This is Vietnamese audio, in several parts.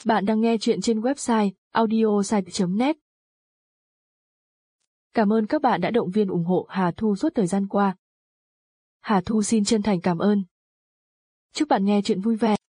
Bạn đang nghe chuyện trên website audiosite.net. Cảm ơn các bạn đã động viên ủng hộ Hà Thu suốt thời gian qua. Hà Thu xin chân thành cảm ơn. Chúc bạn nghe chuyện vui vẻ.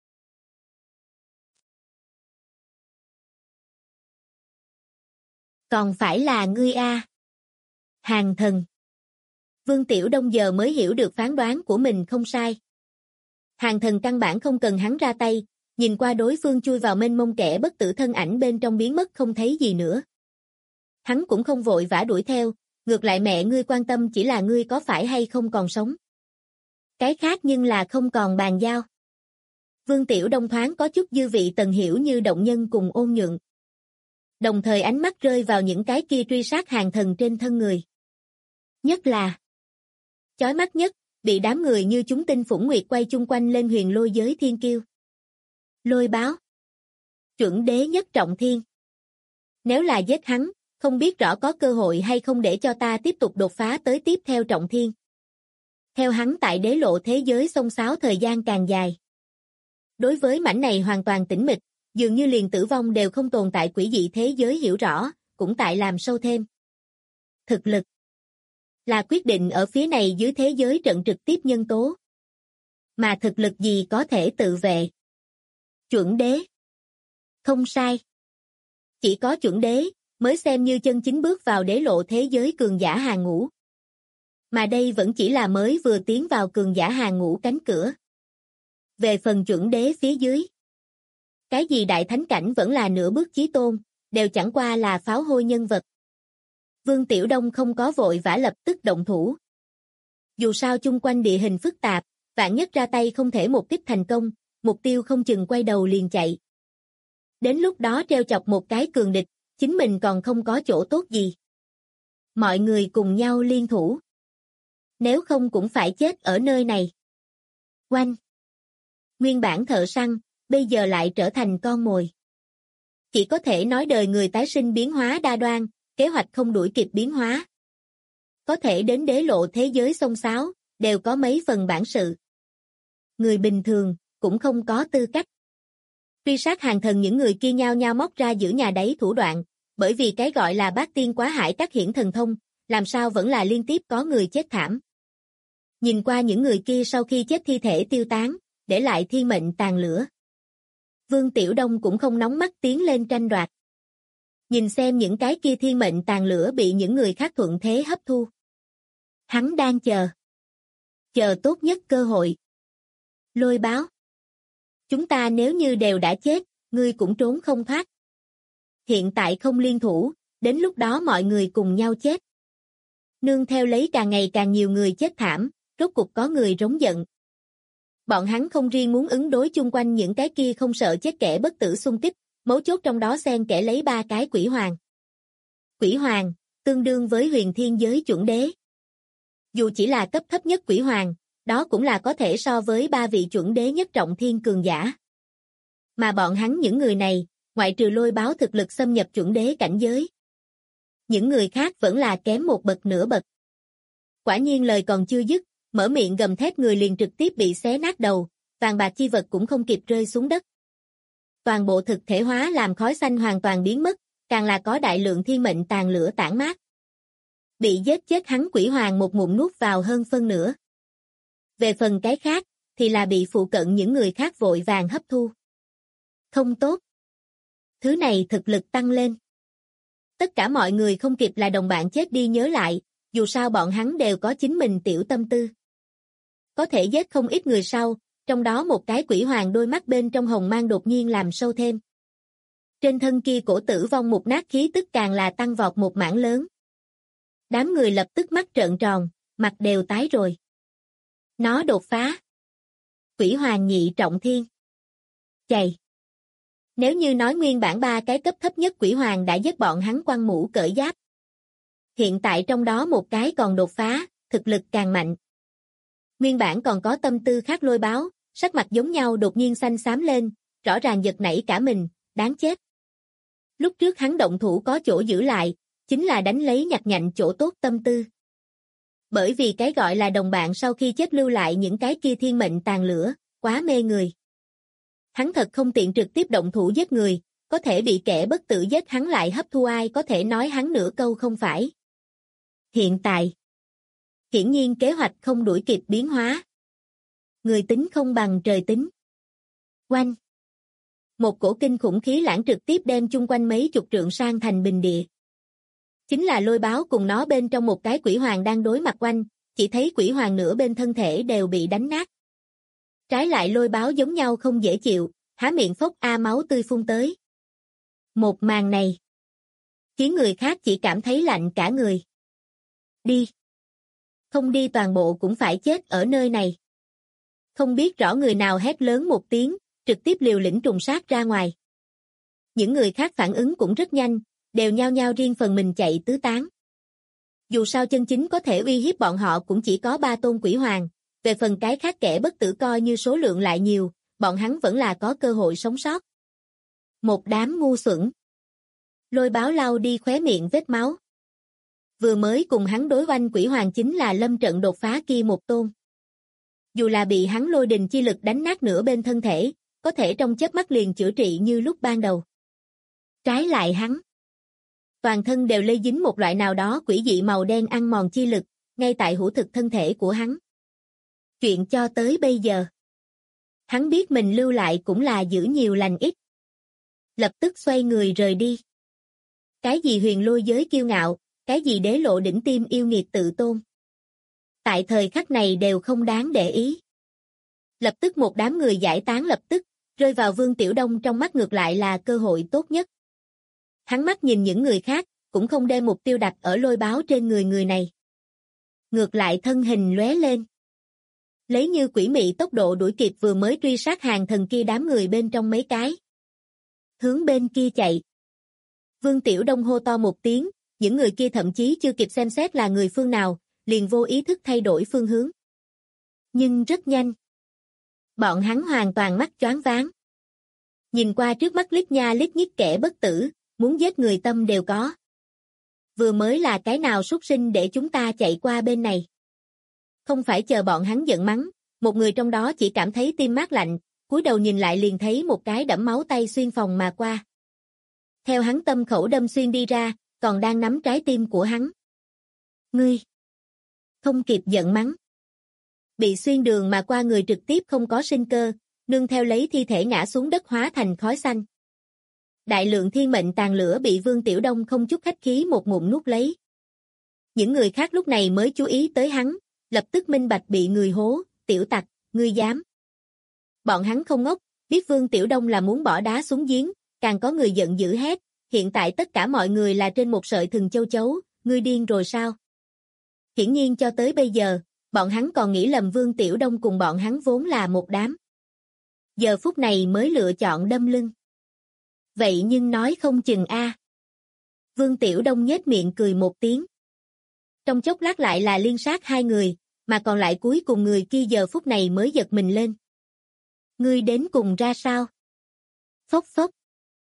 Còn phải là ngươi a. Hàng thần. Vương Tiểu Đông giờ mới hiểu được phán đoán của mình không sai. Hàng thần căn bản không cần hắn ra tay, nhìn qua đối phương chui vào mênh mông kẻ bất tử thân ảnh bên trong biến mất không thấy gì nữa. Hắn cũng không vội vã đuổi theo, ngược lại mẹ ngươi quan tâm chỉ là ngươi có phải hay không còn sống. Cái khác nhưng là không còn bàn giao. Vương Tiểu Đông thoáng có chút dư vị Tần Hiểu Như động nhân cùng ôn nhượng. Đồng thời ánh mắt rơi vào những cái kia truy sát hàng thần trên thân người. Nhất là chói mắt nhất, bị đám người như chúng tinh phủng nguyệt quay chung quanh lên huyền lôi giới thiên kiêu. Lôi báo. Chuẩn đế nhất trọng thiên. Nếu là giết hắn, không biết rõ có cơ hội hay không để cho ta tiếp tục đột phá tới tiếp theo trọng thiên. Theo hắn tại đế lộ thế giới xông xáo thời gian càng dài. Đối với mảnh này hoàn toàn tĩnh mịch, dường như liền tử vong đều không tồn tại quỷ dị thế giới hiểu rõ, cũng tại làm sâu thêm. Thực lực là quyết định ở phía này dưới thế giới trận trực tiếp nhân tố. Mà thực lực gì có thể tự vệ? Chuẩn đế. Không sai. Chỉ có chuẩn đế mới xem như chân chính bước vào đế lộ thế giới cường giả hàng ngũ. Mà đây vẫn chỉ là mới vừa tiến vào cường giả hàng ngũ cánh cửa. Về phần chuẩn đế phía dưới, cái gì đại thánh cảnh vẫn là nửa bước chí tôn, đều chẳng qua là pháo hôi nhân vật. Vương Tiểu Đông không có vội vã lập tức động thủ. Dù sao chung quanh địa hình phức tạp, vạn nhất ra tay không thể một kích thành công, mục tiêu không chừng quay đầu liền chạy. Đến lúc đó treo chọc một cái cường địch, chính mình còn không có chỗ tốt gì. Mọi người cùng nhau liên thủ. Nếu không cũng phải chết ở nơi này. Oanh. Nguyên bản thợ săn, bây giờ lại trở thành con mồi. Chỉ có thể nói đời người tái sinh biến hóa đa đoan, kế hoạch không đuổi kịp biến hóa. Có thể đến đế lộ thế giới xông xáo, đều có mấy phần bản sự. Người bình thường, cũng không có tư cách. Truy sát hàng thần những người kia nhao nhao móc ra giữ nhà đáy thủ đoạn, bởi vì cái gọi là bát tiên quá hải các hiển thần thông, làm sao vẫn là liên tiếp có người chết thảm. Nhìn qua những người kia sau khi chết thi thể tiêu tán, để lại thiên mệnh tàn lửa. Vương Tiểu Đông cũng không nóng mắt tiến lên tranh đoạt. Nhìn xem những cái kia thiên mệnh tàn lửa bị những người khác thuận thế hấp thu. Hắn đang chờ. Chờ tốt nhất cơ hội. Lôi báo. Chúng ta nếu như đều đã chết, ngươi cũng trốn không thoát. Hiện tại không liên thủ, đến lúc đó mọi người cùng nhau chết. Nương theo lấy càng ngày càng nhiều người chết thảm, rốt cục có người rống giận. Bọn hắn không riêng muốn ứng đối chung quanh những cái kia không sợ chết kẻ bất tử xung kích, mấu chốt trong đó xen kẽ lấy 3 cái quỷ hoàng. Quỷ hoàng, tương đương với huyền thiên giới chuẩn đế. Dù chỉ là cấp thấp nhất quỷ hoàng, đó cũng là có thể so với 3 vị chuẩn đế nhất trọng thiên cường giả. Mà bọn hắn những người này, ngoại trừ lôi báo thực lực xâm nhập chuẩn đế cảnh giới. Những người khác vẫn là kém một bậc nửa bậc. Quả nhiên lời còn chưa dứt, mở miệng gầm thét người liền trực tiếp bị xé nát đầu, vàng bạc chi vật cũng không kịp rơi xuống đất. Toàn bộ thực thể hóa làm khói xanh hoàn toàn biến mất, càng là có đại lượng thiên mệnh tàn lửa tản mát. Bị giết chết hắn quỷ hoàng một ngụm nuốt vào hơn phân nửa. Về phần cái khác, thì là bị phụ cận những người khác vội vàng hấp thu. Không tốt. Thứ này thực lực tăng lên. Tất cả mọi người không kịp là đồng bạn chết đi nhớ lại, dù sao bọn hắn đều có chính mình tiểu tâm tư. Có thể giết không ít người sau, trong đó một cái quỷ hoàng đôi mắt bên trong hồng mang đột nhiên làm sâu thêm. Trên thân kia cổ tử vong mục nát khí tức càng là tăng vọt một mảng lớn. Đám người lập tức mắt trợn tròn, mặt đều tái rồi. Nó đột phá. Quỷ hoàng nhị trọng thiên. Chày. Nếu như nói nguyên bản 3 cái cấp thấp nhất quỷ hoàng đã giết bọn hắn quăng mũ cởi giáp. Hiện tại trong đó một cái còn đột phá, thực lực càng mạnh. Nguyên bản còn có tâm tư khác lôi báo, sắc mặt giống nhau đột nhiên xanh xám lên, rõ ràng giật nảy cả mình, đáng chết. Lúc trước hắn động thủ có chỗ giữ lại, chính là đánh lấy nhặt nhạnh chỗ tốt tâm tư. Bởi vì cái gọi là đồng bạn sau khi chết lưu lại những cái kia thiên mệnh tàn lửa, quá mê người. Hắn thật không tiện trực tiếp động thủ giết người, có thể bị kẻ bất tử giết hắn lại hấp thu ai có thể nói hắn nửa câu không phải. Hiện tại, hiển nhiên kế hoạch không đuổi kịp biến hóa. Người tính không bằng trời tính. Oanh! Một cổ kinh khủng khí lãng trực tiếp đem chung quanh mấy chục trượng sang thành bình địa. Chính là Lôi Báo cùng nó bên trong một cái quỷ hoàng đang đối mặt oanh, chỉ thấy quỷ hoàng nửa bên thân thể đều bị đánh nát. Trái lại Lôi Báo giống nhau không dễ chịu, há miệng phốc máu tươi phun tới. Một màn này khiến người khác chỉ cảm thấy lạnh cả người. Đi! Không đi toàn bộ cũng phải chết ở nơi này. Không biết rõ người nào hét lớn một tiếng, trực tiếp liều lĩnh trùng sát ra ngoài. Những người khác phản ứng cũng rất nhanh, đều nhao nhao riêng phần mình chạy tứ tán. Dù sao chân chính có thể uy hiếp bọn họ cũng chỉ có 3 tôn quỷ hoàng, về phần cái khác kẻ bất tử coi như số lượng lại nhiều, bọn hắn vẫn là có cơ hội sống sót. Một đám ngu xuẩn. Lôi Báo lau đi khóe miệng vết máu. Vừa mới cùng hắn đối oanh quỷ hoàng chính là lâm trận đột phá kia một tôn. Dù là bị hắn lôi đình chi lực đánh nát nửa bên thân thể, có thể trong chớp mắt liền chữa trị như lúc ban đầu. Trái lại hắn, toàn thân đều lây dính một loại nào đó quỷ dị màu đen ăn mòn chi lực, ngay tại hữu thực thân thể của hắn. Chuyện cho tới bây giờ, hắn biết mình lưu lại cũng là giữ nhiều lành ít. Lập tức xoay người rời đi. Cái gì huyền lôi giới kiêu ngạo, cái gì đế lộ đỉnh tim yêu nghiệt tự tôn. Tại thời khắc này đều không đáng để ý. Lập tức một đám người giải tán lập tức, rơi vào Vương Tiểu Đông trong mắt ngược lại là cơ hội tốt nhất. Hắn mắt nhìn những người khác, cũng không đem mục tiêu đặt ở Lôi Báo trên người này. Ngược lại thân hình lóe lên. Lấy như quỷ mị tốc độ đuổi kịp vừa mới truy sát hàng thần kia đám người bên trong mấy cái. Hướng bên kia chạy. Vương Tiểu Đông hô to một tiếng, những người kia thậm chí chưa kịp xem xét là người phương nào, liền vô ý thức thay đổi phương hướng. Nhưng rất nhanh. Bọn hắn hoàn toàn mắt choáng váng. Nhìn qua trước mắt lít nha lít nhít kẻ bất tử, muốn giết người tâm đều có. Vừa mới là cái nào súc sinh để chúng ta chạy qua bên này. Không phải chờ bọn hắn giận mắng, một người trong đó chỉ cảm thấy tim mát lạnh, cúi đầu nhìn lại liền thấy một cái đẫm máu tay xuyên phòng mà qua. Theo hắn tâm khẩu đâm xuyên đi ra, còn đang nắm trái tim của hắn. Ngươi! Không kịp giận mắng. Bị xuyên đường mà qua người trực tiếp không có sinh cơ, nương theo lấy thi thể ngã xuống đất hóa thành khói xanh. Đại lượng thiên mệnh tàn lửa bị Vương Tiểu Đông không chút khách khí một ngụm nuốt lấy. Những người khác lúc này mới chú ý tới hắn, lập tức minh bạch bị người hố, tiểu tặc, ngươi dám. Bọn hắn không ngốc, biết Vương Tiểu Đông là muốn bỏ đá xuống giếng, càng có người giận dữ hét, hiện tại tất cả mọi người là trên một sợi thừng châu chấu, ngươi điên rồi sao? Hiển nhiên cho tới bây giờ, bọn hắn còn nghĩ lầm Vương Tiểu Đông cùng bọn hắn vốn là một đám. Giờ phút này mới lựa chọn đâm lưng. Vậy nhưng nói không chừng a. Vương Tiểu Đông nhếch miệng cười một tiếng. Trong chốc lát lại là liên sát 2 người, mà còn lại cuối cùng người kia giờ phút này mới giật mình lên. Ngươi đến cùng ra sao? Phốc phốc.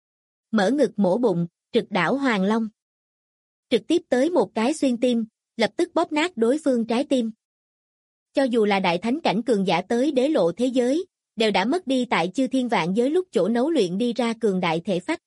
Mở ngực mổ bụng, trực đảo Hoàng Long. Trực tiếp tới một cái xuyên tim, lập tức bóp nát đối phương trái tim. Cho dù là đại thánh cảnh cường giả tới đế lộ thế giới, đều đã mất đi tại chư thiên vạn giới lúc chỗ nấu luyện đi ra cường đại thể phách.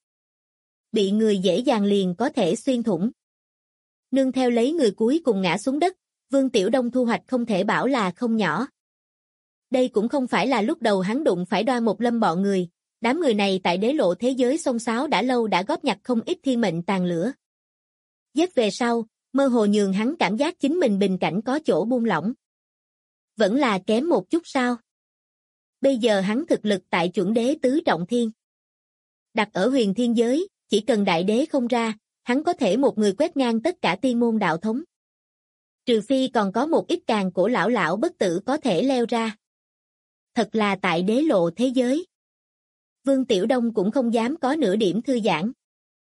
Bị người dễ dàng liền có thể xuyên thủng. Nương theo lấy người cuối cùng ngã xuống đất, Vương Tiểu Đông thu hoạch không thể bảo là không nhỏ. Đây cũng không phải là lúc đầu hắn đụng phải Đoan Một Lâm bọn người, đám người này tại đế lộ thế giới xông xáo đã lâu đã góp nhặt không ít thiên mệnh tàn lửa. Giết về sau, mơ hồ nhường hắn cảm giác chính mình bình cảnh có chỗ buông lỏng. Vẫn là kém một chút sao? Bây giờ hắn thực lực tại chuẩn đế tứ trọng thiên. Đặt ở huyền thiên giới, chỉ cần đại đế không ra, hắn có thể một người quét ngang tất cả tiên môn đạo thống. Trừ phi còn có một ít càng cổ lão bất tử có thể leo ra. Thật là tại đế lộ thế giới. Vương Tiểu Đông cũng không dám có nửa điểm thư giãn.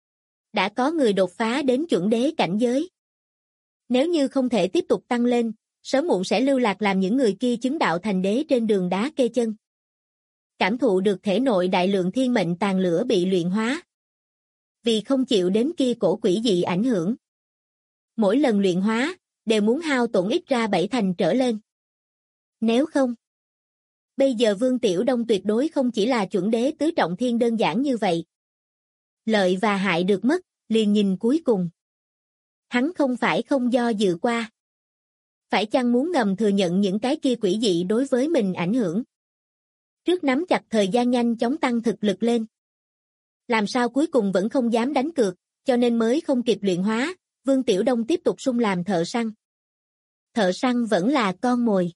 Đã có người đột phá đến chuẩn đế cảnh giới. Nếu như không thể tiếp tục tăng lên, sớm muộn sẽ lưu lạc làm những người kia chứng đạo thành đế trên đường đá kê chân. Cảm thụ được thể nội đại lượng thiên mệnh tàn lửa bị luyện hóa. Vì không chịu đến kia cổ quỷ dị ảnh hưởng. Mỗi lần luyện hóa, đều muốn hao tổn ít ra 7 thành trở lên. Nếu không, Bây giờ Vương Tiểu Đông tuyệt đối không chỉ là chuẩn đế tứ trọng thiên đơn giản như vậy. Lợi và hại được mất, liền nhìn cuối cùng. Hắn không phải không do dự qua. Phải chăng muốn ngầm thừa nhận những cái kia quỷ dị đối với mình ảnh hưởng? Trước nắm chặt thời gian nhanh chóng tăng thực lực lên. Làm sao cuối cùng vẫn không dám đánh cược, cho nên mới không kịp luyện hóa, Vương Tiểu Đông tiếp tục sung làm thợ săn. Thợ săn vẫn là con mồi.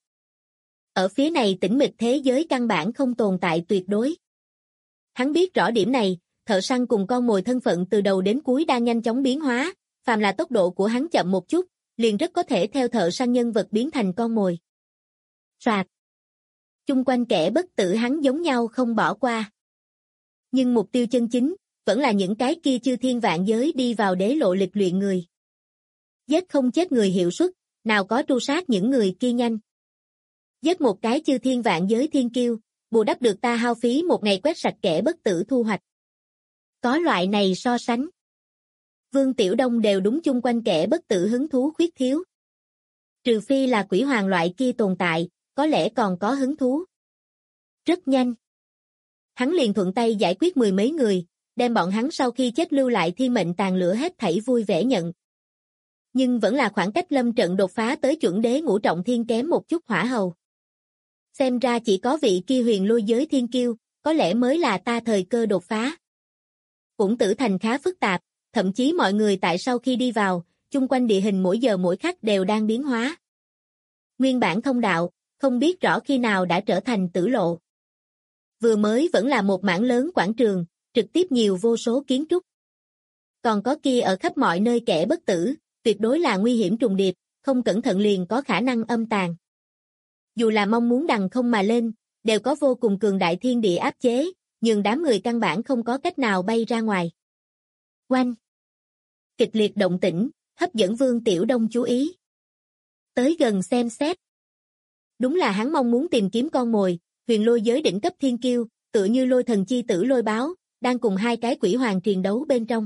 Ở phía này tĩnh mịch thế giới căn bản không tồn tại tuyệt đối. Hắn biết rõ điểm này, thợ săn cùng con mồi thân phận từ đầu đến cuối đang nhanh chóng biến hóa, phàm là tốc độ của hắn chậm một chút, liền rất có thể theo thợ săn nhân vật biến thành con mồi. Soạt. Chung quanh kẻ bất tử hắn giống nhau không bỏ qua. Nhưng mục tiêu chân chính, vẫn là những cái kia chư thiên vạn giới đi vào đế lộ lịch luyện người. Giết không chết người hiệu suất, nào có tru sát những người kia nhanh. Giết một cái chư thiên vạn giới thiên kiêu, bù đắp được ta hao phí một ngày quét sạch kẻ bất tử thu hoạch. Có loại này so sánh. Vương Tiểu Đông đều đúng chung quanh kẻ bất tử hứng thú khuyết thiếu. Trừ phi là quỷ hoàng loại kia tồn tại, có lẽ còn có hứng thú. Rất nhanh. Hắn liền thuận tay giải quyết mười mấy người, đem bọn hắn sau khi chết lưu lại thiên mệnh tàn lửa hết thảy vui vẻ nhận. Nhưng vẫn là khoảng cách lâm trận đột phá tới chuẩn đế ngũ trọng thiên kém một chút hỏa hầu. Xem ra chỉ có vị kia huyền lôi giới thiên kiêu, có lẽ mới là ta thời cơ đột phá. Uổng Tử Thành khá phức tạp, thậm chí mọi người tại sau khi đi vào, chung quanh địa hình mỗi giờ mỗi khắc đều đang biến hóa. Nguyên bản thông đạo, không biết rõ khi nào đã trở thành tử lộ. Vừa mới vẫn là một mảng lớn quảng trường, trực tiếp nhiều vô số kiến trúc. Còn có kia ở khắp mọi nơi kẻ bất tử, tuyệt đối là nguy hiểm trùng điệp, không cẩn thận liền có khả năng âm tàn. Dù là mong muốn đằng không mà lên, đều có vô cùng cường đại thiên địa áp chế, nhưng đám người căn bản không có cách nào bay ra ngoài. Oanh! Kịch liệt động tĩnh, hấp dẫn Vương Tiểu Đông chú ý. Tới gần xem xét. Đúng là hắn mong muốn tìm kiếm con mồi, huyền lôi giới đỉnh cấp thiên kiêu, tựa như lôi thần chi tử lôi báo, đang cùng hai cái quỷ hoàng triền đấu bên trong.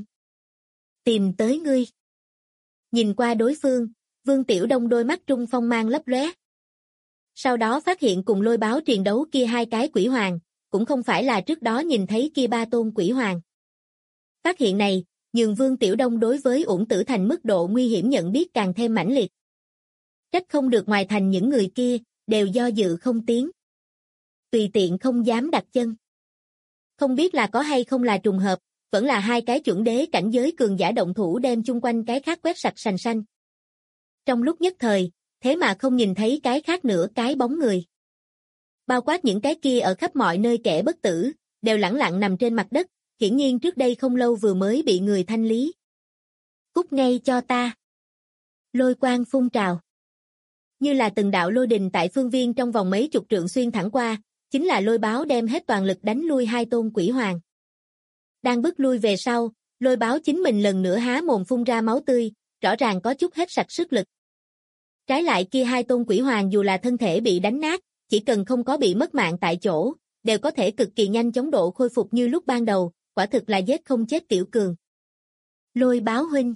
Tìm tới ngươi. Nhìn qua đối phương, Vương Tiểu Đông đôi mắt trung phong mang lấp lóe. Sau đó phát hiện cùng lôi báo triền đấu kia hai cái quỷ hoàng, cũng không phải là trước đó nhìn thấy kia ba tôn quỷ hoàng. Phát hiện này, nhường Vương Tiểu Đông đối với Uổng Tử Thành mức độ nguy hiểm nhận biết càng thêm mãnh liệt. Trách không được ngoài thành những người kia, đều do dự không tiến. Tùy tiện không dám đặt chân. Không biết là có hay không là trùng hợp, vẫn là hai cái chuẩn đế cảnh giới cường giả động thủ đem chung quanh cái khác quét sạch sành xanh. Trong lúc nhất thời, thế mà không nhìn thấy cái khác nữa cái bóng người. Bao quát những cái kia ở khắp mọi nơi kẻ bất tử, đều lẳng lặng nằm trên mặt đất, hiển nhiên trước đây không lâu vừa mới bị người thanh lý. Cút ngay cho ta. Lôi quang phun trào. Như là từng đạo lôi đình tại phương viên trong vòng mấy chục trượng xuyên thẳng qua, chính là lôi báo đem hết toàn lực đánh lui hai tôn quỷ hoàng. Đang bước lui về sau, lôi báo chính mình lần nữa há mồm phun ra máu tươi, rõ ràng có chút hết sạch sức lực. Trái lại kia hai tôn quỷ hoàng dù là thân thể bị đánh nát, chỉ cần không có bị mất mạng tại chỗ, đều có thể cực kỳ nhanh chóng độ khôi phục như lúc ban đầu, quả thực là giết không chết tiểu cường. Lôi báo huynh.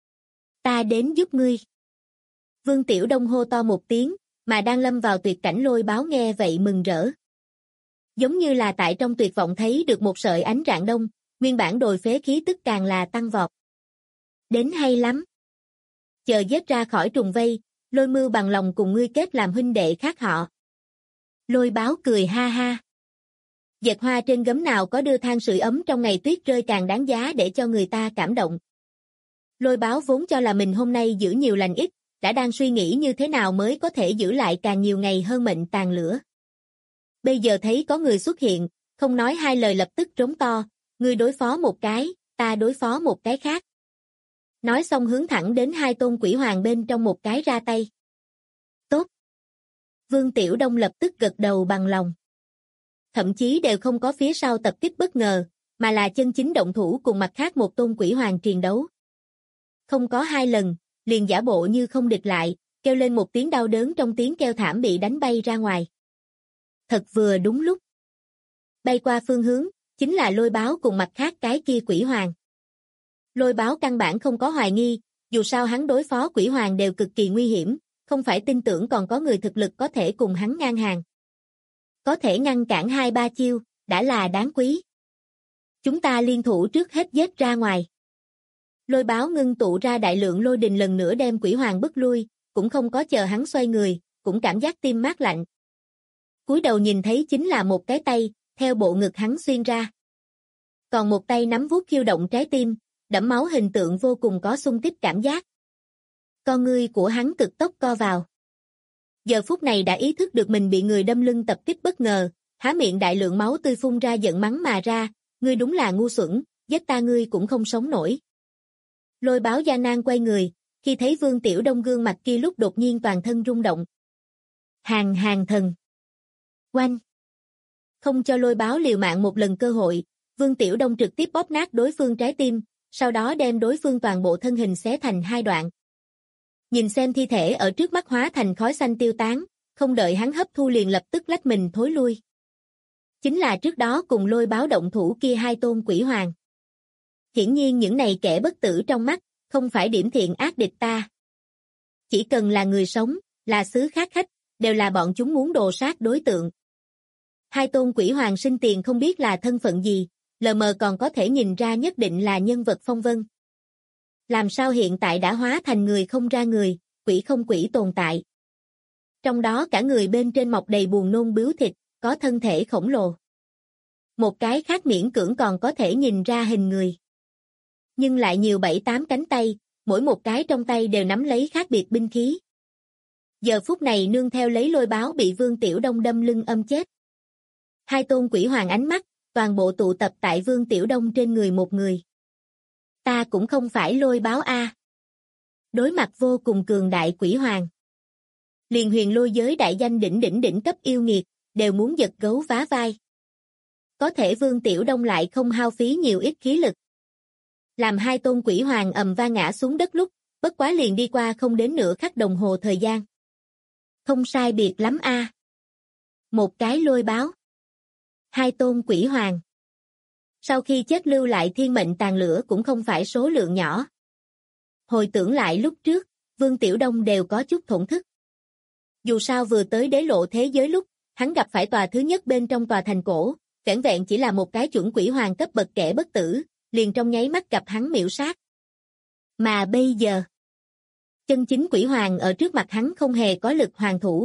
Ta đến giúp ngươi. Vương Tiểu Đông hô to một tiếng, mà đang lâm vào tuyệt cảnh lôi báo nghe vậy mừng rỡ. Giống như là tại trong tuyệt vọng thấy được một sợi ánh rạng đông, nguyên bản đồi phế khí tức càng là tăng vọt. Đến hay lắm. Chờ giết ra khỏi trùng vây, Lôi Mưu bằng lòng cùng ngươi kết làm huynh đệ khác họ. Lôi báo cười ha ha. Dệt hoa trên gấm nào có đưa than sưởi ấm trong ngày tuyết rơi càng đáng giá để cho người ta cảm động. Lôi báo vốn cho là mình hôm nay giữ nhiều lành ít, đã đang suy nghĩ như thế nào mới có thể giữ lại càng nhiều ngày hơn mệnh tàn lửa. Bây giờ thấy có người xuất hiện, không nói hai lời lập tức trống to, ngươi đối phó một cái, ta đối phó một cái khác. Nói xong hướng thẳng đến hai tôn quỷ hoàng bên trong một cái ra tay. Tốt. Vương Tiểu Đông lập tức gật đầu bằng lòng. Thậm chí đều không có phía sau tập kích bất ngờ, mà là chân chính động thủ cùng mặt khác một tôn quỷ hoàng triền đấu. Không có hai lần, liền giả bộ như không địch lại, kêu lên một tiếng đau đớn trong tiếng kêu thảm bị đánh bay ra ngoài. Thật vừa đúng lúc. Bay qua phương hướng, chính là lôi báo cùng mặt khác cái kia quỷ hoàng. Lôi báo căn bản không có hoài nghi, dù sao hắn đối phó quỷ hoàng đều cực kỳ nguy hiểm, không phải tin tưởng còn có người thực lực có thể cùng hắn ngang hàng. Có thể ngăn cản 2-3 chiêu, đã là đáng quý. Chúng ta liên thủ trước hết giết ra ngoài. Lôi Báo ngưng tụ ra đại lượng lôi đình lần nữa đem Quỷ Hoàng bức lui, cũng không có chờ hắn xoay người, cũng cảm giác tim mát lạnh. Cúi đầu nhìn thấy chính là một cái tay, theo bộ ngực hắn xuyên ra. Còn một tay nắm vuốt khiêu động trái tim, đẫm máu hình tượng vô cùng có xung kích cảm giác. Con ngươi của hắn cực tốc co vào. Giờ phút này đã ý thức được mình bị người đâm lưng tập kích bất ngờ, há miệng đại lượng máu tươi phun ra giận mắng mà ra, ngươi đúng là ngu xuẩn, giết ta ngươi cũng không sống nổi. Lôi Báo gian nan quay người, khi thấy Vương Tiểu Đông gương mặt kia lúc đột nhiên toàn thân rung động. Hàng thần. Oanh. Không cho Lôi Báo liều mạng một lần cơ hội, Vương Tiểu Đông trực tiếp bóp nát đối phương trái tim, sau đó đem đối phương toàn bộ thân hình xé thành 2 đoạn. Nhìn xem thi thể ở trước mắt hóa thành khói xanh tiêu tán, không đợi hắn hấp thu liền lập tức lách mình thối lui. Chính là trước đó cùng Lôi Báo động thủ kia 2 tôn quỷ hoàng. Hiển nhiên những này kẻ bất tử trong mắt, không phải điểm thiện ác địch ta. Chỉ cần là người sống, là xứ khác khách, đều là bọn chúng muốn đồ sát đối tượng. 2 tôn quỷ hoàng sinh tiền không biết là thân phận gì, lờ mờ còn có thể nhìn ra nhất định là nhân vật phong vân. Làm sao hiện tại đã hóa thành người không ra người, quỷ không quỷ tồn tại. Trong đó cả người bên trên mọc đầy buồn nôn bướu thịt, có thân thể khổng lồ. Một cái khác miễn cưỡng còn có thể nhìn ra hình người. Nhưng lại nhiều 7-8 cánh tay, mỗi một cái trong tay đều nắm lấy khác biệt binh khí. Giờ phút này nương theo lấy Lôi Báo bị Vương Tiểu Đông đâm lưng âm chết. 2 tôn quỷ hoàng ánh mắt, toàn bộ tụ tập tại Vương Tiểu Đông trên người một người. Ta cũng không phải Lôi Báo a. Đối mặt vô cùng cường đại quỷ hoàng. Liền huyền lôi giới đại danh đỉnh cấp yêu nghiệt, đều muốn giật gấu vá vai. Có thể Vương Tiểu Đông lại không hao phí nhiều ít khí lực. Làm 2 tôn quỷ hoàng ầm vang ngã xuống đất lúc, bất quá liền đi qua không đến nửa khắc đồng hồ thời gian. Không sai biệt lắm a. Một cái Lôi Báo. 2 tôn quỷ hoàng. Sau khi chết lưu lại thiên mệnh tàn lửa cũng không phải số lượng nhỏ. Hồi tưởng lại lúc trước, Vương Tiểu Đông đều có chút thổn thức. Dù sao vừa tới đế lộ thế giới lúc, hắn gặp phải tòa thứ nhất bên trong tòa thành cổ, vẻn vẹn chỉ là một cái chuẩn quỷ hoàng cấp bậc kẻ bất tử, liền trong nháy mắt gặp hắn miểu sát. Mà bây giờ, chân chính quỷ hoàng ở trước mặt hắn không hề có lực hoàn thủ.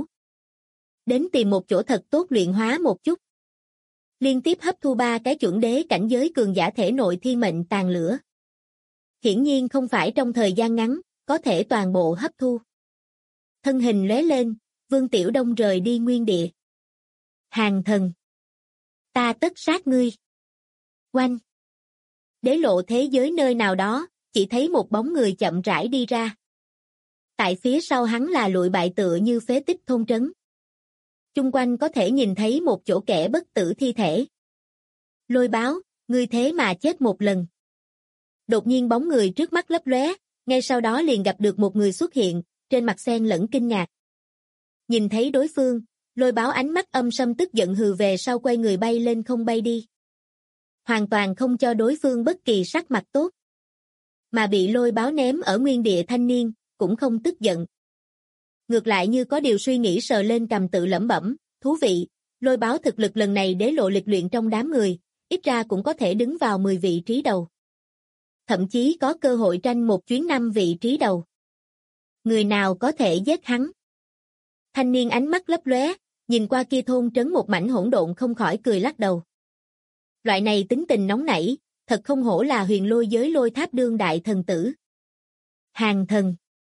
Đến tìm một chỗ thật tốt luyện hóa một chút. Liên tiếp hấp thu 3 cái chuẩn đế cảnh giới cường giả thể nội thiên mệnh tàn lửa. Hiển nhiên không phải trong thời gian ngắn, có thể toàn bộ hấp thu. Thân hình lóe lên, Vương Tiểu Đông rời đi nguyên địa. Hàng thần. Ta tất sát ngươi. Oanh. Đế lộ thế giới nơi nào đó, chỉ thấy một bóng người chậm rãi đi ra. Tại phía sau hắn là lụi bại tựa như phế tích thôn trấn. Chung quanh có thể nhìn thấy một chỗ kẻ bất tử thi thể. Lôi Báo, ngươi thế mà chết một lần. Đột nhiên bóng người trước mắt lấp lóe, ngay sau đó liền gặp được một người xuất hiện, trên mặt xen lẫn kinh ngạc. Nhìn thấy đối phương, Lôi Báo ánh mắt âm sâm tức giận hừ về sau quay người bay lên không bay đi. Hoàn toàn không cho đối phương bất kỳ sắc mặt tốt. Mà bị Lôi Báo ném ở nguyên địa thanh niên, cũng không tức giận. Ngược lại như có điều suy nghĩ sờ lên cằm tự lẩm bẩm, thú vị, Lôi Báo thực lực lần này đế lộ lịch luyện trong đám người, ít ra cũng có thể đứng vào 10 vị trí đầu. Thậm chí có cơ hội tranh một chuyến 5 vị trí đầu. Người nào có thể giết hắn? Thanh niên ánh mắt lấp lóe, nhìn qua kia thôn trấn một mảnh hỗn độn không khỏi cười lắc đầu. Loại này tính tình nóng nảy, thật không hổ là huyền lôi giới Lôi Tháp đương đại thần tử. Hàng thần.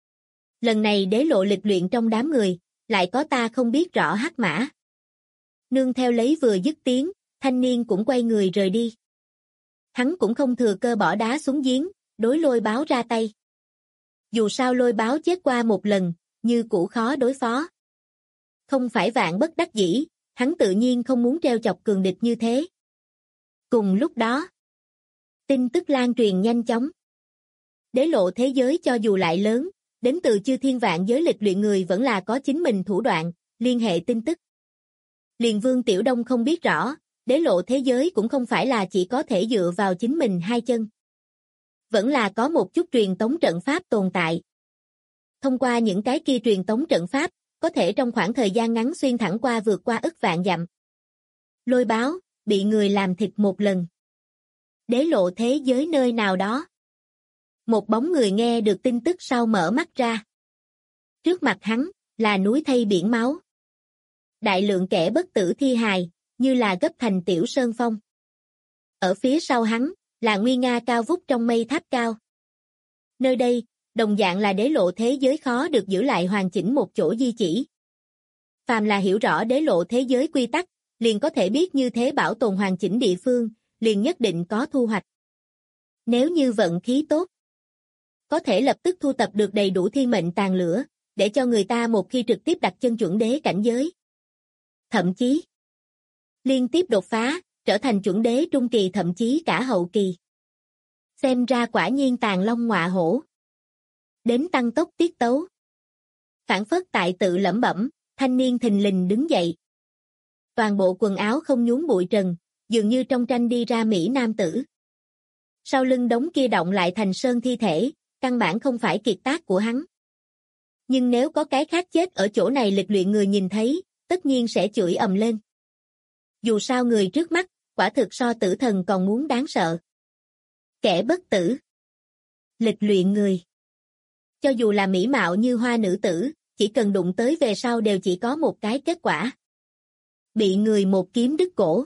Lần này đế lộ lịch luyện trong đám người, lại có ta không biết rõ hắc mã. Nương theo lấy vừa dứt tiếng, thanh niên cũng quay người rời đi. Hắn cũng không thừa cơ bỏ đá xuống giếng, đối Lôi Báo ra tay. Dù sao Lôi Báo chết qua một lần, như cũ khó đối phó. Không phải vạn bất đắc dĩ, hắn tự nhiên không muốn treo chọc cường địch như thế. Cùng lúc đó, tin tức lan truyền nhanh chóng. Đế lộ thế giới cho dù lại lớn, đến từ chư thiên vạn giới lịch luyện người vẫn là có chính mình thủ đoạn, liên hệ tin tức. Liền Vương Tiểu Đông không biết rõ, đế lộ thế giới cũng không phải là chỉ có thể dựa vào chính mình 2 chân. Vẫn là có một chút truyền tống trận pháp tồn tại. Thông qua những cái kia truyền tống trận pháp, có thể trong khoảng thời gian ngắn xuyên thẳng qua vượt qua ức vạn dặm. Lôi báo, bị người làm thịt một lần. Đế lộ thế giới nơi nào đó. Một bóng người nghe được tin tức sau mở mắt ra. Trước mặt hắn, là núi thây biển máu. Đại lượng kẻ bất tử thi hài, như là gấp thành tiểu sơn phong. Ở phía sau hắn, là nguy nga cao vút trong mây tháp cao. Nơi đây, đồng dạng là đế lộ thế giới khó được giữ lại hoàn chỉnh một chỗ di chỉ. Phàm là hiểu rõ đế lộ thế giới quy tắc, liền có thể biết như thế bảo tồn hoàn chỉnh địa phương, liền nhất định có thu hoạch. Nếu như vận khí tốt, có thể lập tức thu tập được đầy đủ thiên mệnh tàn lửa, để cho người ta một khi trực tiếp đặt chân chuẩn đế cảnh giới. Thậm chí, liên tiếp đột phá, trở thành chuẩn đế trung kỳ thậm chí cả hậu kỳ. Xem ra quả nhiên tàn long ngọa hổ. Đến tăng tốc tiết tấu. Phản phất tại tự lẩm bẩm, thanh niên thình lình đứng dậy. Toàn bộ quần áo không nhúng bụi trần, dường như trong tranh đi ra mỹ nam tử. Sau lưng đống kia động lại thành sơn thi thể, căn bản không phải kiệt tác của hắn. Nhưng nếu có cái khác chết ở chỗ này lịch luyện người nhìn thấy, tất nhiên sẽ chửi ầm lên. Dù sao người trước mắt, quả thực so tử thần còn muốn đáng sợ. Kẻ bất tử. Lịch luyện người. Cho dù là mỹ mạo như hoa nữ tử, chỉ cần đụng tới về sau đều chỉ có một cái kết quả. Bị người một kiếm đứt cổ.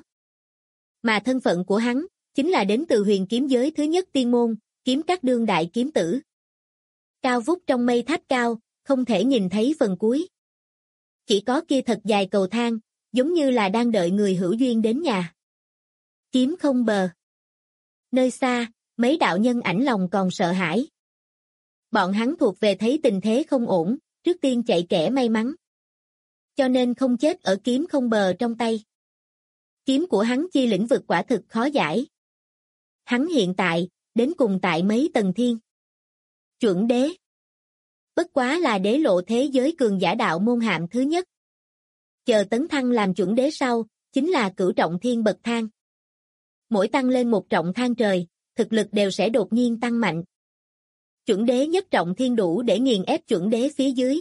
Mà thân phận của hắn, chính là đến từ huyền kiếm giới thứ nhất tiên môn, kiếm các đương đại kiếm tử. Cao vút trong mây tháp cao, không thể nhìn thấy phần cuối. Chỉ có kia thật dài cầu thang, giống như là đang đợi người hữu duyên đến nhà. Kiếm không bờ. Nơi xa, mấy đạo nhân ảnh lòng còn sợ hãi. Bọn hắn thuộc về thấy tình thế không ổn, trước tiên chạy kẻ may mắn. Cho nên không chết ở kiếm không bờ trong tay. Kiếm của hắn chi lĩnh vực quả thực khó giải. Hắn hiện tại, đến cùng tại mấy tầng thiên. Chuẩn đế. Bất quá là đế lộ thế giới cường giả đạo môn hạng thứ nhất. Chờ tấn thăng làm chuẩn đế sau, chính là cửu trọng thiên bậc thang. Mỗi tăng lên một trọng thang trời, thực lực đều sẽ đột nhiên tăng mạnh. Chuẩn đế nhất trọng thiên đủ để nghiền ép chuẩn đế phía dưới.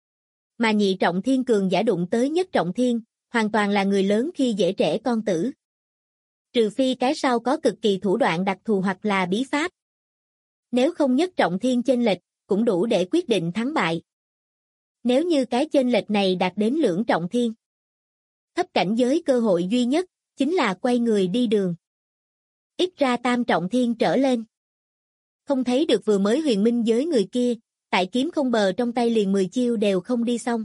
Mà nhị trọng thiên cường giả đụng tới nhất trọng thiên, hoàn toàn là người lớn khi dễ trẻ con tử. Trừ phi cái sau có cực kỳ thủ đoạn đặc thù hoặc là bí pháp. Nếu không nhất trọng thiên chênh lệch, cũng đủ để quyết định thắng bại. Nếu như cái chênh lệch này đạt đến lưỡng trọng thiên. Thấp cảnh giới cơ hội duy nhất, chính là quay người đi đường. Ít ra tam trọng thiên trở lên. Không thấy được vừa mới huyền minh giới người kia, tại kiếm không bờ trong tay liền 10 chiêu đều không đi xong.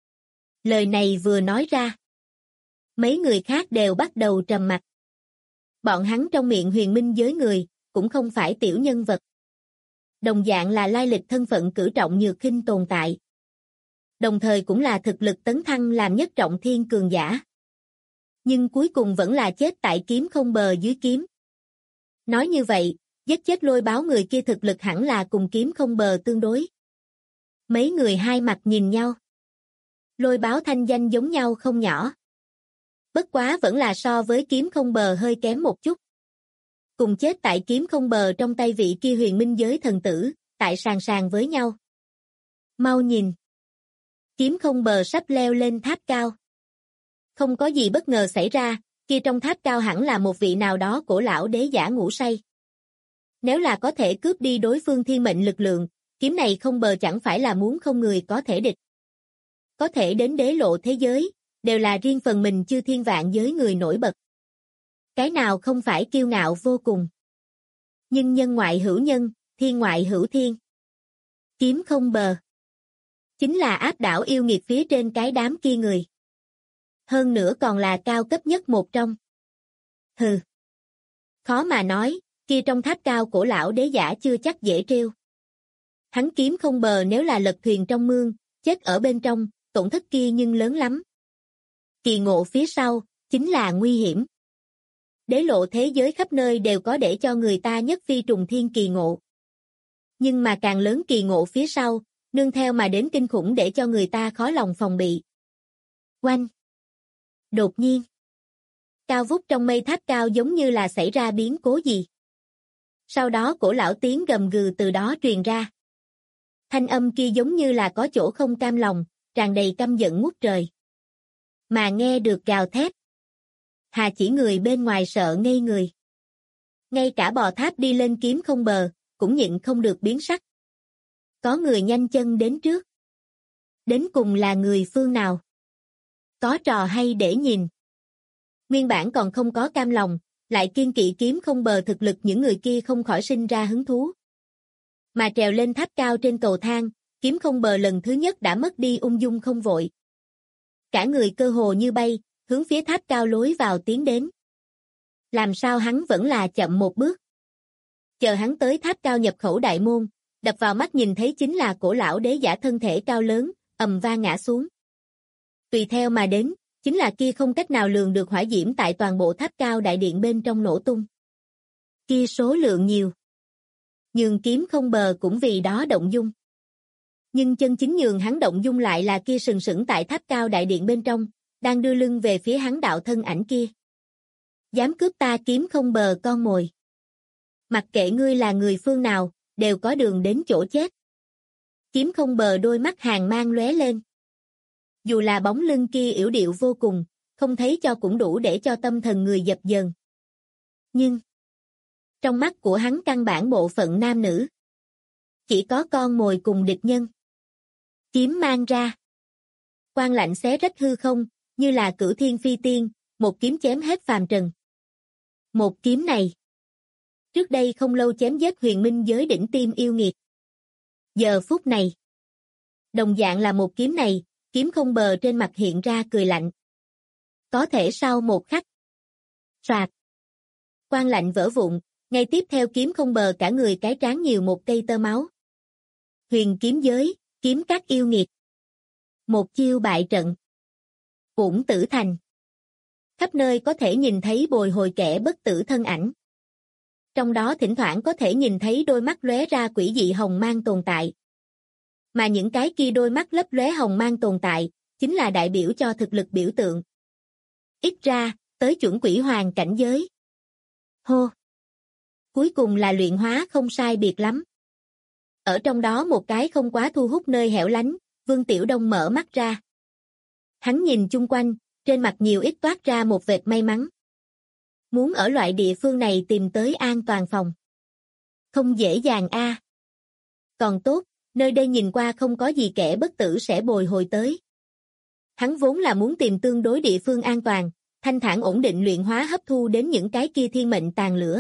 Lời này vừa nói ra. Mấy người khác đều bắt đầu trầm mặc. Bọn hắn trong miệng huyền minh giới người, cũng không phải tiểu nhân vật. Đồng dạng là lai lịch thân phận cử trọng nhược khinh tồn tại. Đồng thời cũng là thực lực tấn thăng làm nhất trọng thiên cường giả. Nhưng cuối cùng vẫn là chết tại kiếm không bờ dưới kiếm. Nói như vậy, giết chết lôi báo người kia thực lực hẳn là cùng kiếm không bờ tương đối. Mấy người hai mặt nhìn nhau. Lôi báo thanh danh giống nhau không nhỏ. Bất quá vẫn là so với kiếm không bờ hơi kém một chút. Cùng chết tại kiếm không bờ trong tay vị kia huyền minh giới thần tử, tại sàng sàng với nhau. Mau nhìn. Kiếm không bờ sắp leo lên tháp cao. Không có gì bất ngờ xảy ra, kia trong tháp cao hẳn là một vị nào đó cổ lão đế giả ngủ say. Nếu là có thể cướp đi đối phương thiên mệnh lực lượng, kiếm này không bờ chẳng phải là muốn không người có thể địch. Có thể đến đế lộ thế giới, đều là riêng phần mình chư thiên vạn giới người nổi bật. Cái nào không phải kiêu ngạo vô cùng. Nhưng nhân ngoại hữu nhân, thiên ngoại hữu thiên. Kiếm không bờ. Chính là áp đảo yêu nghiệt phía trên cái đám kia người. Hơn nữa còn là cao cấp nhất một trong. Hừ. Khó mà nói, kia trong tháp cao cổ lão đế giả chưa chắc dễ trêu. Hắn kiếm không bờ nếu là lật thuyền trong mương, chết ở bên trong, tổn thất kia nhưng lớn lắm. Kỳ ngộ phía sau, chính là nguy hiểm. Đế lộ thế giới khắp nơi đều có để cho người ta nhất phi trùng thiên kỳ ngộ. Nhưng mà càng lớn kỳ ngộ phía sau, nương theo mà đến kinh khủng để cho người ta khó lòng phòng bị. Oanh! Đột nhiên! Cao vút trong mây tháp cao giống như là xảy ra biến cố gì. Sau đó cổ lão tiếng gầm gừ từ đó truyền ra. Thanh âm kia giống như là có chỗ không cam lòng, tràn đầy căm giận ngút trời. Mà nghe được gào thét. Hà Chỉ người bên ngoài sợ ngây người. Ngay cả bò tháp đi lên kiếm không bờ, cũng nhịn không được biến sắc. Có người nhanh chân đến trước. Đến cùng là người phương nào? Có trò hay để nhìn. Nguyên bản còn không có cam lòng, lại kiên kỵ kiếm không bờ thực lực những người kia không khỏi sinh ra hứng thú. Mà trèo lên tháp cao trên cầu thang, kiếm không bờ lần thứ nhất đã mất đi ung dung không vội. Cả người cơ hồ như bay, hướng phía tháp cao lối vào tiến đến. Làm sao hắn vẫn là chậm một bước. Chờ hắn tới tháp cao nhập khẩu đại môn, đập vào mắt nhìn thấy chính là cổ lão đế giả thân thể cao lớn, ầm vang ngã xuống. Tùy theo mà đến, chính là kia không cách nào lường được hỏa diễm tại toàn bộ tháp cao đại điện bên trong nổ tung. Kia số lượng nhiều. Nhường kiếm không bờ cũng vì đó động dung. Nhưng chân chính nhường hắn động dung lại là kia sừng sững tại tháp cao đại điện bên trong, đang đưa lưng về phía hắn đạo thân ảnh kia. Dám cướp ta kiếm không bờ con mồi. Mặc kệ ngươi là người phương nào, đều có đường đến chỗ chết. Kiếm không bờ đôi mắt hàn mang lóe lên. Dù là bóng lưng kia yểu điệu vô cùng, không thấy cho cũng đủ để cho tâm thần người dập dờn. Nhưng, trong mắt của hắn căn bản bộ phận nam nữ. Chỉ có con mồi cùng địch nhân. Kiếm mang ra. Quang lạnh xé rách hư không, như là cửu thiên phi tiên, một kiếm chém hết phàm trần. Một kiếm này. Trước đây không lâu chém giết huyền minh giới đỉnh tim yêu nghiệt. Giờ phút này. Đồng dạng là một kiếm này, kiếm không bờ trên mặt hiện ra cười lạnh. Có thể sau một khắc. Soạt. Quang lạnh vỡ vụn, ngay tiếp theo kiếm không bờ cả người cái trán nhiều một cây tơ máu. Huyền kiếm giới, kiếm các yêu nghiệt. Một chiêu bại trận. Uổng tử thành. Khắp nơi có thể nhìn thấy bồi hồi kẻ bất tử thân ảnh. Trong đó thỉnh thoảng có thể nhìn thấy đôi mắt lóe ra quỷ dị hồng mang tồn tại. Mà những cái kia đôi mắt lấp lóe hồng mang tồn tại, chính là đại biểu cho thực lực biểu tượng. Ít ra, tới chuẩn quỷ hoàng cảnh giới. Hô! Cuối cùng là luyện hóa không sai biệt lắm. Ở trong đó một cái không quá thu hút nơi hẻo lánh, Vương Tiểu Đông mở mắt ra. Hắn nhìn chung quanh, trên mặt nhiều ít toát ra một vệt may mắn. Muốn ở loại địa phương này tìm tới an toàn phòng. Không dễ dàng a. Còn tốt, nơi đây nhìn qua không có gì kẻ bất tử sẽ bồi hồi tới. Hắn vốn là muốn tìm tương đối địa phương an toàn, thanh thản ổn định luyện hóa hấp thu đến những cái kia thiên mệnh tàn lửa.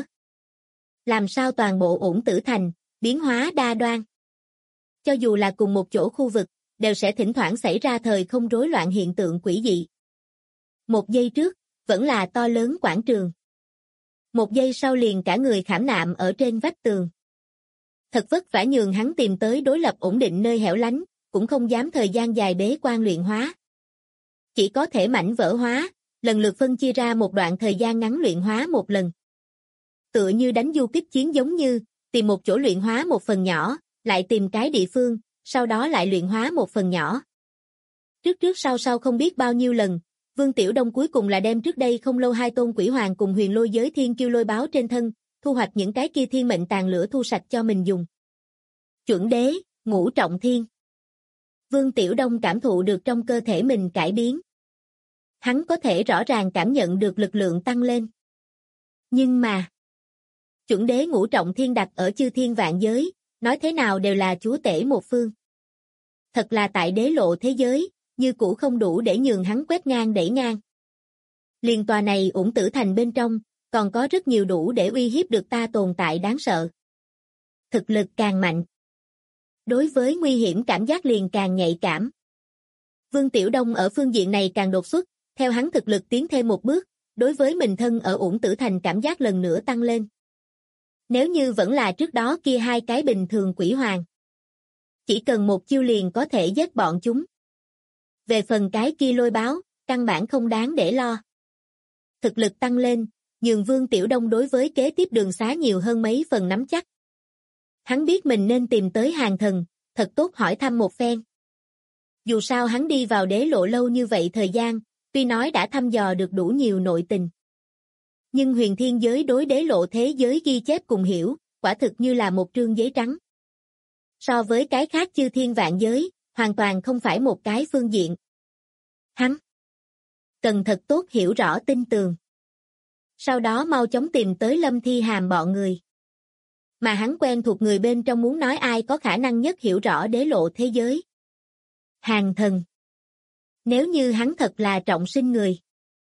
Làm sao toàn bộ ổn tử thành, biến hóa đa đoan. Cho dù là cùng một chỗ khu vực, đều sẽ thỉnh thoảng xảy ra thời không rối loạn hiện tượng quỷ dị. Một giây trước, vẫn là to lớn quảng trường. Một giây sau liền cả người khảm nạm ở trên vách tường. Thật vất vả nhường hắn tìm tới đối lập ổn định nơi hẻo lánh, cũng không dám thời gian dài bế quan luyện hóa. Chỉ có thể mảnh vỡ hóa, lần lượt phân chia ra một đoạn thời gian ngắn luyện hóa một lần. Tựa như đánh du kích chiến giống như, tìm một chỗ luyện hóa một phần nhỏ, lại tìm cái địa phương, sau đó lại luyện hóa một phần nhỏ. Trước trước sau sau không biết bao nhiêu lần, Vương Tiểu Đông cuối cùng là đem trước đây không lâu hai tôn quỷ hoàng cùng huyền lôi giới thiên kiêu lôi báo trên thân, thu hoạch những cái kia thiên mệnh tàn lửa thu sạch cho mình dùng. Chuẩn đế, ngũ trọng thiên. Vương Tiểu Đông cảm thụ được trong cơ thể mình cải biến. Hắn có thể rõ ràng cảm nhận được lực lượng tăng lên. Nhưng mà, chuẩn đế ngũ trọng thiên đặt ở chư thiên vạn giới, nói thế nào đều là chúa tể một phương. Thật là tại đế lộ thế giới, như cũ không đủ để nhường hắn quét ngang đẩy ngang. Liền tòa này ủng tử thành bên trong, còn có rất nhiều đủ để uy hiếp được ta tồn tại đáng sợ. Thực lực càng mạnh. Đối với nguy hiểm cảm giác liền càng nhạy cảm. Vương Tiểu Đông ở phương diện này càng đột xuất, theo hắn thực lực tiến thêm một bước, đối với mình thân ở ủng tử thành cảm giác lần nữa tăng lên. Nếu như vẫn là trước đó kia hai cái bình thường quỷ hoàng. Chỉ cần một chiêu liền có thể giết bọn chúng. Về phần cái kia lôi báo, căn bản không đáng để lo. Thực lực tăng lên, nhường Vương Tiểu Đông đối với kế tiếp đường xá nhiều hơn mấy phần nắm chắc. Hắn biết mình nên tìm tới hàng thần, thật tốt hỏi thăm một phen. Dù sao hắn đi vào đế lộ lâu như vậy thời gian, tuy nói đã thăm dò được đủ nhiều nội tình. Nhưng huyền thiên giới đối đế lộ thế giới ghi chép cùng hiểu, quả thực như là một trương giấy trắng. So với cái khác chư thiên vạn giới, hoàn toàn không phải một cái phương diện. Hắn cần thật tốt hiểu rõ tin tường. Sau đó mau chóng tìm tới Lâm Thi Hàm bọn người. Mà hắn quen thuộc người bên trong muốn nói ai có khả năng nhất hiểu rõ đế lộ thế giới. Hàng Thần. Nếu như hắn thật là trọng sinh người,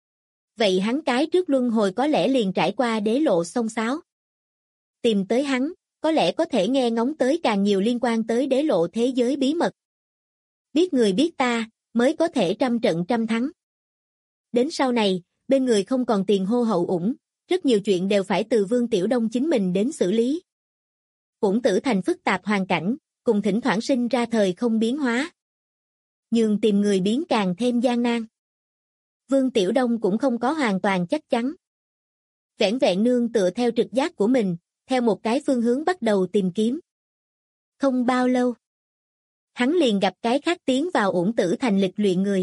vậy hắn cái trước luân hồi có lẽ liền trải qua đế lộ xông xáo. Tìm tới hắn, có lẽ có thể nghe ngóng tới càng nhiều liên quan tới đế lộ thế giới bí mật. Biết người biết ta, mới có thể trăm trận trăm thắng. Đến sau này, bên người không còn tiền hô hậu ủng, rất nhiều chuyện đều phải từ Vương Tiểu Đông chính mình đến xử lý. Uổng Tử Thành phức tạp hoàn cảnh, cùng thỉnh thoảng sinh ra thời không biến hóa. Nhưng tìm người biến càng thêm gian nan. Vương Tiểu Đông cũng không có hoàn toàn chắc chắn. Vẻn vẹn nương tựa theo trực giác của mình, theo một cái phương hướng bắt đầu tìm kiếm. Không bao lâu, hắn liền gặp cái khác tiến vào Uổng Tử Thành lịch luyện người.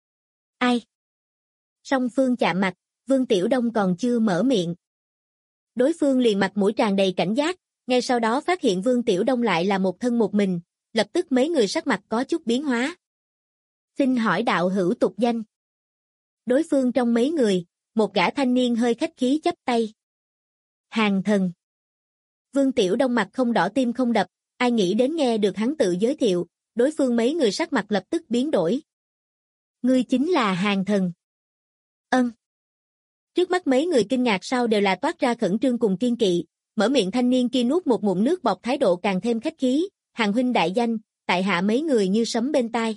Ai? Song phương chạm mặt, Vương Tiểu Đông còn chưa mở miệng. Đối phương liền mặt mũi tràn đầy cảnh giác, ngay sau đó phát hiện Vương Tiểu Đông lại là một thân một mình, lập tức mấy người sắc mặt có chút biến hóa. Xin hỏi đạo hữu tục danh. Đối phương trong mấy người, một gã thanh niên hơi khách khí chắp tay. Hàng Thần. Vương Tiểu Đông mặt không đỏ tim không đập, ai nghĩ đến nghe được hắn tự giới thiệu, đối phương mấy người sắc mặt lập tức biến đổi. Ngươi chính là Hàng Thần. Ân. Trước mắt mấy người kinh ngạc sau đều là toát ra khẩn trương cùng kiên kỵ, mở miệng thanh niên kia nuốt một ngụm nước bọt thái độ càng thêm khách khí, Hàng huynh đại danh, tại hạ mấy người như sấm bên tai.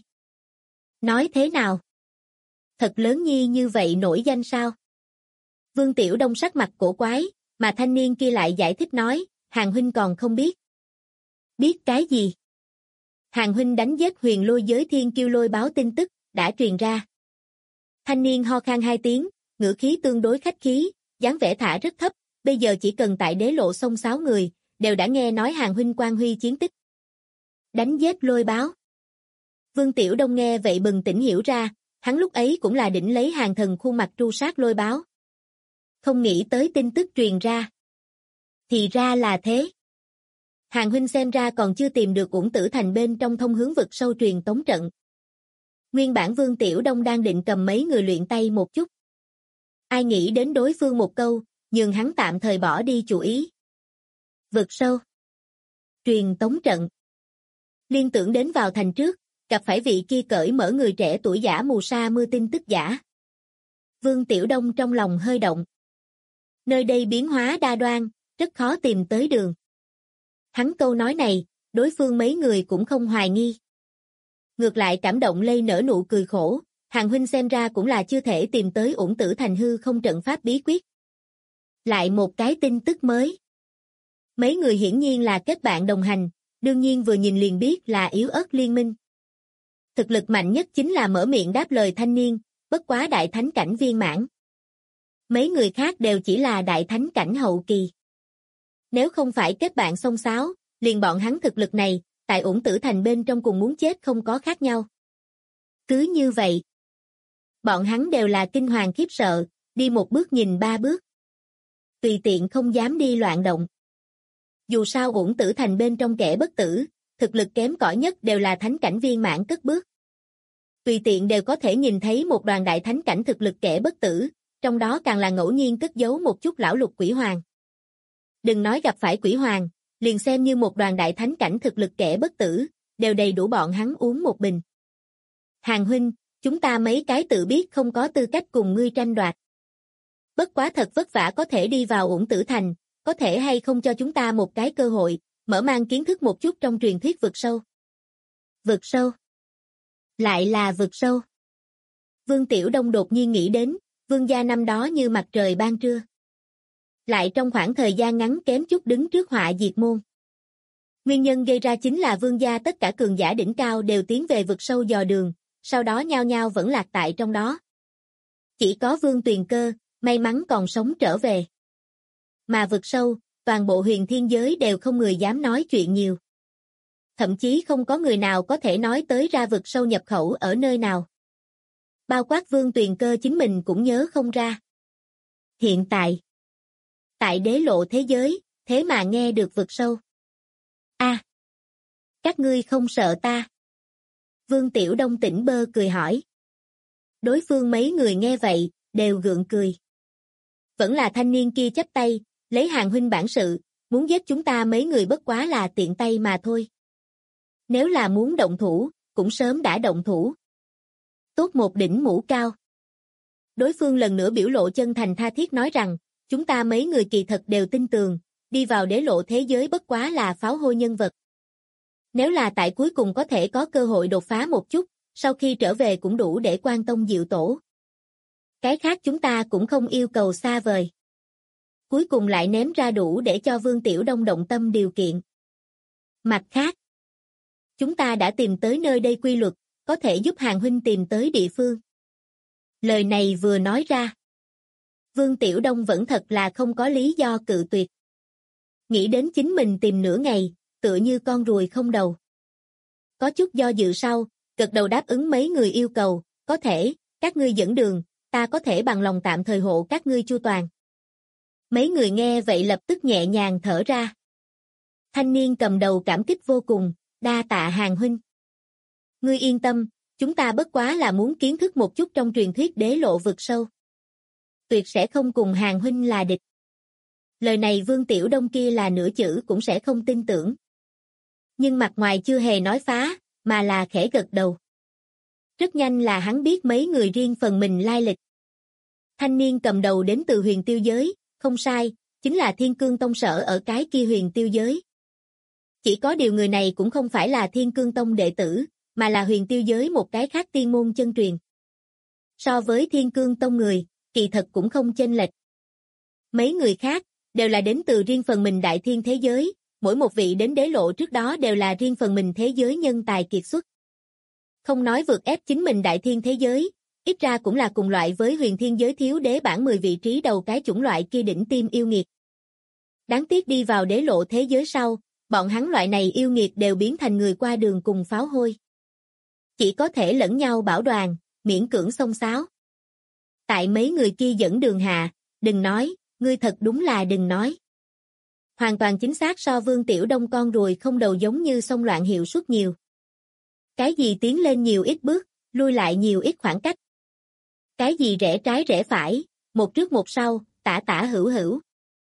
Nói thế nào? Thật lớn nhi như vậy nổi danh sao? Vương Tiểu Đông sắc mặt cổ quái, mà thanh niên kia lại giải thích nói, Hàng huynh còn không biết. Biết cái gì? Hàng huynh đánh giết huyền lôi giới thiên kiêu lôi báo tin tức, đã truyền ra. Thanh niên ho khan hai tiếng, ngữ khí tương đối khách khí, dáng vẻ thả rất thấp, bây giờ chỉ cần tại đế lộ xông xáo người, đều đã nghe nói Hàng huynh quang huy chiến tích. Đánh giết lôi báo. Vương Tiểu Đông nghe vậy bừng tỉnh hiểu ra, hắn lúc ấy cũng là đỉnh lấy Hàng Thần khuôn mặt tru sát lôi báo. Không nghĩ tới tin tức truyền ra. Thì ra là thế. Hàng huynh xem ra còn chưa tìm được Uổng Tử Thành bên trong thông hướng vực sâu truyền tống trận. Nguyên bản Vương Tiểu Đông đang định cầm mấy người luyện tay một chút. Ai nghĩ đến đối phương một câu, nhưng hắn tạm thời bỏ đi chủ ý. Vực sâu. Truyền tống trận. Liên tưởng đến vào thành trước, gặp phải vị kia cởi mở người trẻ tuổi giả mù sa mưa tin tức giả. Vương Tiểu Đông trong lòng hơi động. Nơi đây biến hóa đa đoan, rất khó tìm tới đường. Hắn câu nói này, đối phương mấy người cũng không hoài nghi. Ngược lại cảm động lây nở nụ cười khổ, Hàng huynh xem ra cũng là chưa thể tìm tới Uổng Tử Thành hư không trận pháp bí quyết. Lại một cái tin tức mới. Mấy người hiển nhiên là kết bạn đồng hành, đương nhiên vừa nhìn liền biết là yếu ớt liên minh. Thực lực mạnh nhất chính là mở miệng đáp lời thanh niên, bất quá đại thánh cảnh viên mãn. Mấy người khác đều chỉ là đại thánh cảnh hậu kỳ. Nếu không phải kết bạn xông xáo, liền bọn hắn thực lực này, tại Uổng Tử Thành bên trong cùng muốn chết không có khác nhau. Cứ như vậy, bọn hắn đều là kinh hoàng khiếp sợ, đi một bước nhìn ba bước. Tùy tiện không dám đi loạn động. Dù sao Uổng Tử Thành bên trong kẻ bất tử, thực lực kém cỏi nhất đều là thánh cảnh viên mãn cất bước. Tùy tiện đều có thể nhìn thấy một đoàn đại thánh cảnh thực lực kẻ bất tử, trong đó càng là ngẫu nhiên cất giấu một chút lão lục quỷ hoàng. Đừng nói gặp phải quỷ hoàng, liền xem như một đoàn đại thánh cảnh thực lực kẻ bất tử, đều đầy đủ bọn hắn uống một bình. Hàng huynh, chúng ta mấy cái tự biết không có tư cách cùng ngươi tranh đoạt. Bất quá thật vất vả có thể đi vào Uổng Tử Thành, có thể hay không cho chúng ta một cái cơ hội, mở mang kiến thức một chút trong truyền thuyết vực sâu. Vực sâu? Lại là vực sâu. Vương Tiểu Đông đột nhiên nghĩ đến, vương gia năm đó như mặt trời ban trưa. Lại trong khoảng thời gian ngắn kém chút đứng trước họa diệt môn. Nguyên nhân gây ra chính là vương gia tất cả cường giả đỉnh cao đều tiến về vực sâu dò đường, sau đó nhao nhao vẫn lạc tại trong đó. Chỉ có Vương Tuyền Cơ, may mắn còn sống trở về. Mà vực sâu, toàn bộ huyền thiên giới đều không người dám nói chuyện nhiều. Thậm chí không có người nào có thể nói tới ra vực sâu nhập khẩu ở nơi nào. Bao quát Vương Tuyền Cơ chính mình cũng nhớ không ra. Hiện tại đế lộ thế giới, thế mà nghe được vực sâu. A, các ngươi không sợ ta? Vương Tiểu Đông tỉnh bơ cười hỏi. Đối phương mấy người nghe vậy, đều gượng cười. Vẫn là thanh niên kia chắp tay, lấy Hàng huynh bản sự, muốn giết chúng ta mấy người bất quá là tiện tay mà thôi. Nếu là muốn động thủ, cũng sớm đã động thủ. Tốt một đỉnh mũ cao. Đối phương lần nữa biểu lộ chân thành tha thiết nói rằng, chúng ta mấy người kỳ thật đều tin tưởng, đi vào đế lộ thế giới bất quá là pháo hôi nhân vật. Nếu là tại cuối cùng có thể có cơ hội đột phá một chút, sau khi trở về cũng đủ để quan tông diệu tổ. Cái khác chúng ta cũng không yêu cầu xa vời. Cuối cùng lại ném ra đủ để cho Vương Tiểu Đông động tâm điều kiện. Mặt khác, chúng ta đã tìm tới nơi đây quy luật, có thể giúp Hàng huynh tìm tới địa phương. Lời này vừa nói ra, Vương Tiểu Đông vẫn thật là không có lý do cự tuyệt. Nghĩ đến chính mình tìm nửa ngày, tựa như con ruồi không đầu. Có chút do dự sau, gật đầu đáp ứng mấy người yêu cầu, có thể, các ngươi dẫn đường, ta có thể bằng lòng tạm thời hộ các ngươi chu toàn. Mấy người nghe vậy lập tức nhẹ nhàng thở ra. Thanh niên cầm đầu cảm kích vô cùng, đa tạ Hàng huynh. Ngươi yên tâm, chúng ta bất quá là muốn kiến thức một chút trong truyền thuyết đế lộ vực sâu. Tuyệt sẽ không cùng Hàng huynh là địch. Lời này Vương Tiểu Đông kia là nửa chữ cũng sẽ không tin tưởng. Nhưng mặt ngoài chưa hề nói phá, mà là khẽ gật đầu. Rất nhanh là hắn biết mấy người riêng phần mình lai lịch. Thanh niên cầm đầu đến từ Huyền Tiêu giới, không sai, chính là Thiên Cương Tông sở ở cái kia Huyền Tiêu giới. Chỉ có điều người này cũng không phải là Thiên Cương Tông đệ tử, mà là Huyền Tiêu giới một cái khác tiên môn chân truyền. So với Thiên Cương Tông người, kỳ thật cũng không chênh lệch. Mấy người khác, đều là đến từ riêng phần mình đại thiên thế giới, mỗi một vị đến đế lộ trước đó đều là riêng phần mình thế giới nhân tài kiệt xuất. Không nói vượt ép chính mình đại thiên thế giới, ít ra cũng là cùng loại với huyền thiên giới thiếu đế bản 10 vị trí đầu cái chủng loại kia đỉnh tim yêu nghiệt. Đáng tiếc đi vào đế lộ thế giới sau, bọn hắn loại này yêu nghiệt đều biến thành người qua đường cùng pháo hôi. Chỉ có thể lẫn nhau bảo đoàn, miễn cưỡng xông xáo. Tại mấy người kia dẫn đường hạ, đừng nói, ngươi thật đúng là đừng nói. Hoàn toàn chính xác so Vương Tiểu Đông con ruồi không đầu giống như xông loạn hiệu suất nhiều. Cái gì tiến lên nhiều ít bước, lui lại nhiều ít khoảng cách. Cái gì rẽ trái rẽ phải, một trước một sau, tả tả hữu hữu.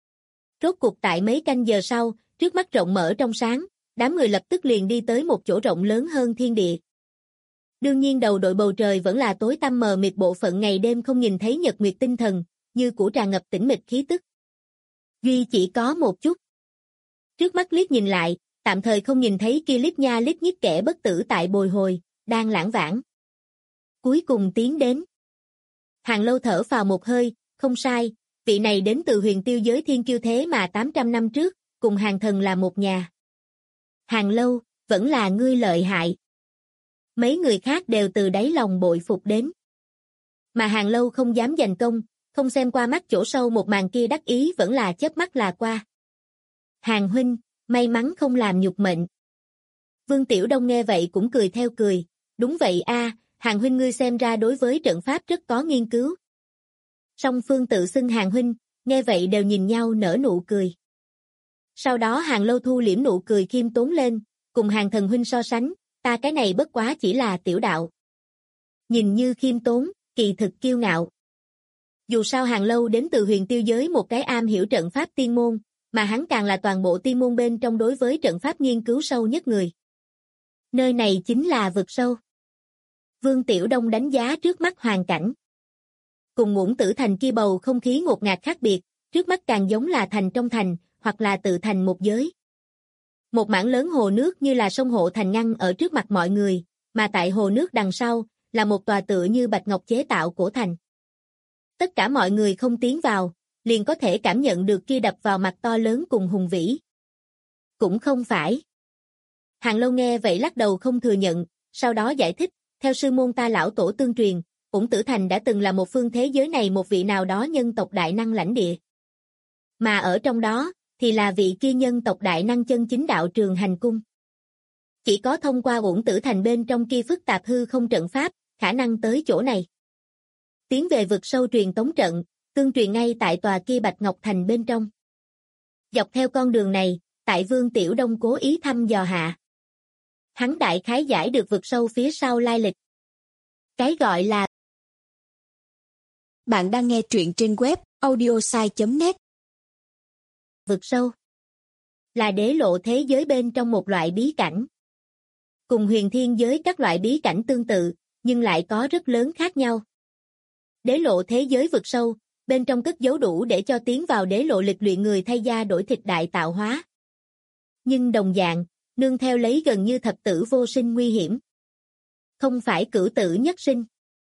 Rốt cuộc tại mấy canh giờ sau, trước mắt rộng mở trong sáng, đám người lập tức liền đi tới một chỗ rộng lớn hơn thiên địa. Đương nhiên đầu đội bầu trời vẫn là tối tăm mờ mịt bộ phận ngày đêm không nhìn thấy nhật nguyệt tinh thần, như cũ tràn ngập tĩnh mịch khí tức. Duy chỉ có một chút. Trước mắt liếc nhìn lại, tạm thời không nhìn thấy kia lít nha lít nhít kẻ bất tử tại bồi hồi, đang lãng vãng. Cuối cùng tiến đến. Hàng Lâu thở phào một hơi, không sai, vị này đến từ Huyền Tiêu giới thiên kiêu thế mà 800 năm trước, cùng Hàng Thần là một nhà. Hàng Lâu, vẫn là ngươi lợi hại. Mấy người khác đều từ đáy lòng bội phục đến. Mà Hàng Lâu không dám giành công, không xem qua mắt chỗ sâu một màn kia đắc ý vẫn là chớp mắt là qua. Hàng huynh, may mắn không làm nhục mệnh. Vương Tiểu Đông nghe vậy cũng cười theo cười, đúng vậy a, Hàng huynh ngươi xem ra đối với trận pháp rất có nghiên cứu. Song phương tự xưng Hàng huynh, nghe vậy đều nhìn nhau nở nụ cười. Sau đó Hàng Lâu thu liễm nụ cười khiêm tốn lên, cùng Hàng Thần huynh so sánh, ta cái này bất quá chỉ là tiểu đạo. Nhìn như khiêm tốn, kỳ thực kiêu ngạo. Dù sao Hàng Lâu đến từ Huyền Tiêu giới một cái am hiểu trận pháp tiên môn, mà hắn càng là toàn bộ tiên môn bên trong đối với trận pháp nghiên cứu sâu nhất người. Nơi này chính là vực sâu. Vương Tiểu Đông đánh giá trước mắt hoàn cảnh. Cùng Ngũ Tử Thành kia bầu không khí ngột ngạt khác biệt, trước mắt càng giống là thành trong thành, hoặc là tự thành một giới. Một mảng lớn hồ nước như là sông Hộ Thành ngăn ở trước mặt mọi người, mà tại hồ nước đằng sau, là một tòa tựa như bạch ngọc chế tạo cổ thành. Tất cả mọi người không tiến vào, liền có thể cảm nhận được kia đập vào mặt to lớn cùng hùng vĩ. Cũng không phải. Hàng Lâu nghe vậy lắc đầu không thừa nhận, sau đó giải thích, theo sư môn ta lão tổ tương truyền, Ngũ Tử Thành đã từng là một phương thế giới này một vị nào đó nhân tộc đại năng lãnh địa. Mà ở trong đó, thì là vị kia nhân tộc đại năng chân chính đạo trường hành cung. Chỉ có thông qua Ngũ Tử Thành bên trong kia phức tạp hư không trận pháp, khả năng tới chỗ này. Tiến về vực sâu truyền tống trận, tương truyền ngay tại tòa kia Bạch Ngọc Thành bên trong. Dọc theo con đường này, tại Vương Tiểu Đông cố ý thăm dò hạ. Hắn đại khái giải được vực sâu phía sau lai lịch. Cái gọi là Bạn đang nghe truyện trên web audiosai.net. Vực sâu là đế lộ thế giới bên trong một loại bí cảnh. Cùng huyền thiên giới các loại bí cảnh tương tự, nhưng lại có rất lớn khác nhau. Đế lộ thế giới vực sâu, bên trong cất giấu đủ để cho tiến vào đế lộ lịch luyện người thay da đổi thịt đại tạo hóa. Nhưng đồng dạng, nương theo lấy gần như thập tử vô sinh nguy hiểm. Không phải cửu tử nhất sinh,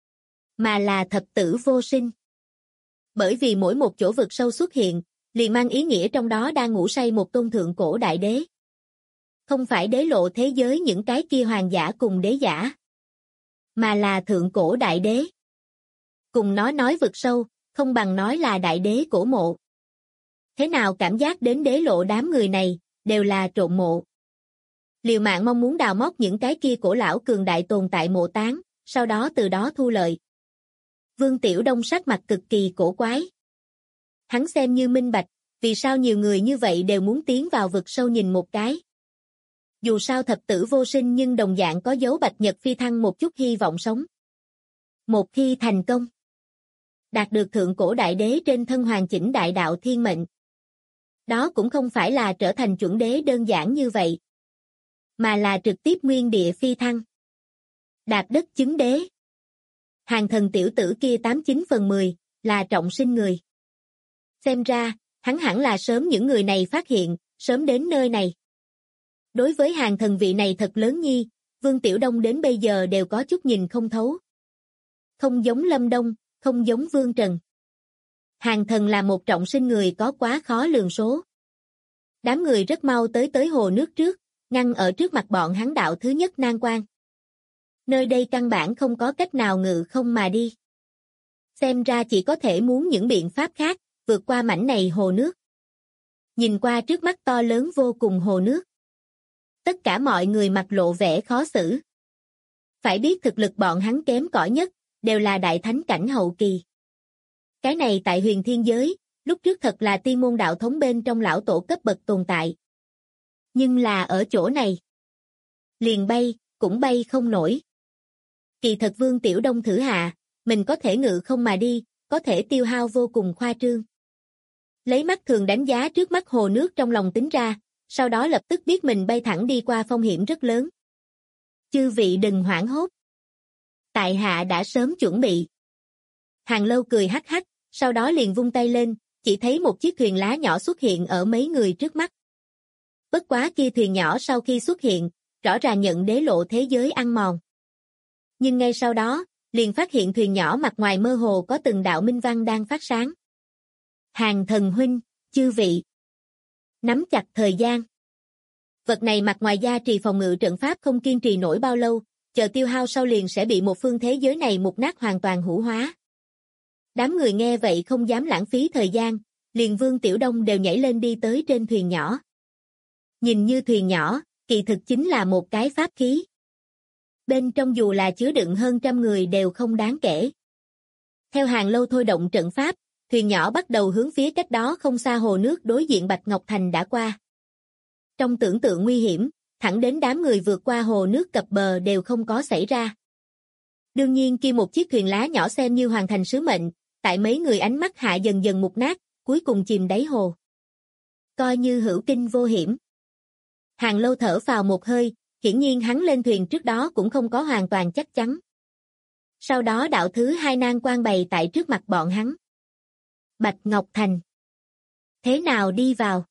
mà là thập tử vô sinh. Bởi vì mỗi một chỗ vực sâu xuất hiện, liền mang ý nghĩa trong đó đang ngủ say một tôn thượng cổ đại đế. Không phải đế lộ thế giới những cái kia hoàng giả cùng đế giả, mà là thượng cổ đại đế. Cùng nói vực sâu, không bằng nói là đại đế cổ mộ. Thế nào cảm giác đến đế lộ đám người này, đều là trộm mộ. Liều mạng mong muốn đào móc những cái kia cổ lão cường đại tồn tại mộ táng, sau đó từ đó thu lợi. Vương Tiểu Đông sắc mặt cực kỳ cổ quái. Hắn xem như minh bạch, vì sao nhiều người như vậy đều muốn tiến vào vực sâu nhìn một cái. Dù sao thập tử vô sinh nhưng đồng dạng có dấu bạch nhật phi thăng một chút hy vọng sống. Một khi thành công, đạt được thượng cổ đại đế trên thân hoàn chỉnh đại đạo thiên mệnh. Đó cũng không phải là trở thành chuẩn đế đơn giản như vậy, mà là trực tiếp nguyên địa phi thăng. Đạt đất chứng đế. Hàng thần tiểu tử kia 89/10, là trọng sinh người. Xem ra, hắn hẳn là sớm những người này phát hiện, sớm đến nơi này. Đối với hàng thần vị này thật lớn nhi, Vương Tiểu Đông đến bây giờ đều có chút nhìn không thấu. Không giống Lâm Đông, không giống Vương Trần. Hàng thần là một trọng sinh người có quá khó lường số. Đám người rất mau tới hồ nước trước, ngăn ở trước mặt bọn hắn đạo thứ nhất nan quan. Nơi đây căn bản không có cách nào ngự không mà đi. Xem ra chỉ có thể muốn những biện pháp khác, vượt qua mảnh này hồ nước. Nhìn qua trước mắt to lớn vô cùng hồ nước. Tất cả mọi người mặt lộ vẻ khó xử. Phải biết thực lực bọn hắn kém cỏi nhất, đều là đại thánh cảnh hậu kỳ. Cái này tại huyền thiên giới, lúc trước thật là tiên môn đạo thống bên trong lão tổ cấp bậc tồn tại. Nhưng là ở chỗ này, liền bay, cũng bay không nổi. Kỳ thật Vương Tiểu Đông thử hạ, mình có thể ngự không mà đi, có thể tiêu hao vô cùng khoa trương. Lấy mắt thường đánh giá trước mắt hồ nước trong lòng tính ra, sau đó lập tức biết mình bay thẳng đi qua phong hiểm rất lớn. Chư vị đừng hoảng hốt. Tại hạ đã sớm chuẩn bị. Hàng Lâu cười hắc hắc, sau đó liền vung tay lên, chỉ thấy một chiếc thuyền lá nhỏ xuất hiện ở mấy người trước mắt. Bất quá kia thuyền nhỏ sau khi xuất hiện, rõ ràng nhận đế lộ thế giới ăn mòn. Nhưng ngay sau đó, liền phát hiện thuyền nhỏ mặt ngoài mơ hồ có từng đạo minh văn đang phát sáng. Hàng thần huynh, chư vị. Nắm chặt thời gian. Vật này mặt ngoài gia trì phòng ngự trận pháp không kiên trì nổi bao lâu, chờ tiêu hao sau liền sẽ bị một phương thế giới này mục nát hoàn toàn hủ hóa. Đám người nghe vậy không dám lãng phí thời gian, liền Vương Tiểu Đông đều nhảy lên đi tới trên thuyền nhỏ. Nhìn như thuyền nhỏ, kỳ thực chính là một cái pháp khí. Bên trong dù là chứa đựng hơn 100 người đều không đáng kể. Theo Hàng Lâu thôi động trận pháp, thuyền nhỏ bắt đầu hướng phía cách đó không xa hồ nước đối diện Bạch Ngọc Thành đã qua. Trong tưởng tượng nguy hiểm, thẳng đến đám người vượt qua hồ nước cập bờ đều không có xảy ra. Đương nhiên kia một chiếc thuyền lá nhỏ xem như hoàn thành sứ mệnh, tại mấy người ánh mắt hạ dần dần mục nát, cuối cùng chìm đáy hồ. Coi như hữu kinh vô hiểm. Hàng Lâu thở phào một hơi, hiển nhiên hắn lên thuyền trước đó cũng không có hoàn toàn chắc chắn. Sau đó đạo thứ hai nan quan bày tại trước mặt bọn hắn. Bạch Ngọc Thành. Thế nào đi vào?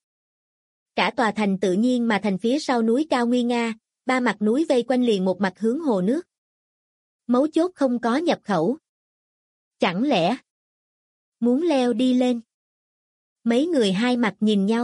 Cả tòa thành tự nhiên mà thành phía sau núi cao nguy nga, ba mặt núi vây quanh liền một mặt hướng hồ nước. Mấu chốt không có nhập khẩu. Chẳng lẽ muốn leo đi lên? Mấy người hai mặt nhìn nhau.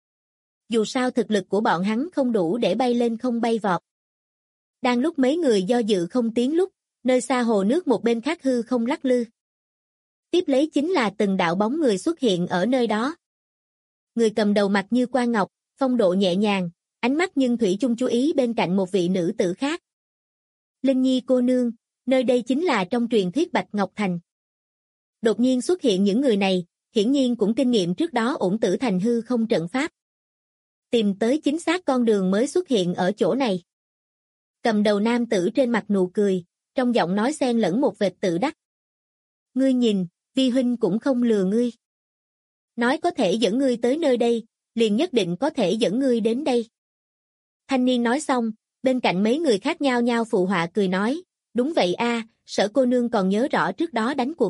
Dù sao thực lực của bọn hắn không đủ để bay lên không bay vọt. Đang lúc mấy người do dự không tiến lúc, nơi xa hồ nước một bên khác hư không lắc lư. Tiếp lấy chính là từng đạo bóng người xuất hiện ở nơi đó. Người cầm đầu mặt như quan ngọc, phong độ nhẹ nhàng, ánh mắt nhưng thủy chung chú ý bên cạnh một vị nữ tử khác. Linh Nhi cô nương, nơi đây chính là trong truyền thuyết Bạch Ngọc Thành. Đột nhiên xuất hiện những người này, hiển nhiên cũng kinh nghiệm trước đó ổn tử thành hư không trận pháp. Tìm tới chính xác con đường mới xuất hiện ở chỗ này. Cầm đầu nam tử trên mặt nụ cười, trong giọng nói xen lẫn một vệt tự đắc. Ngươi nhìn, Vi huynh cũng không lừa ngươi. Nói có thể dẫn ngươi tới nơi đây, liền nhất định có thể dẫn ngươi đến đây. Thanh niên nói xong, bên cạnh mấy người khác nhao nhao phụ họa cười nói, đúng vậy a, Sở cô nương còn nhớ rõ trước đó đánh cuộc.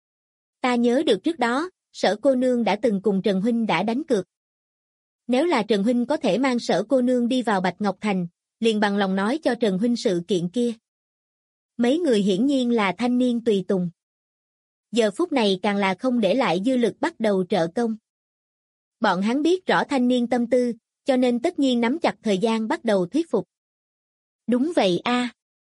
Ta nhớ được trước đó, Sở cô nương đã từng cùng Trần huynh đã đánh cược. Nếu là Trần huynh có thể mang Sở cô nương đi vào Bạch Ngọc Thành, liền bằng lòng nói cho Trần huynh sự kiện kia. Mấy người hiển nhiên là thanh niên tùy tùng. Giờ phút này càng là không để lại dư lực bắt đầu trợ công. Bọn hắn biết rõ thanh niên tâm tư, cho nên tất nhiên nắm chặt thời gian bắt đầu thuyết phục. Đúng vậy a.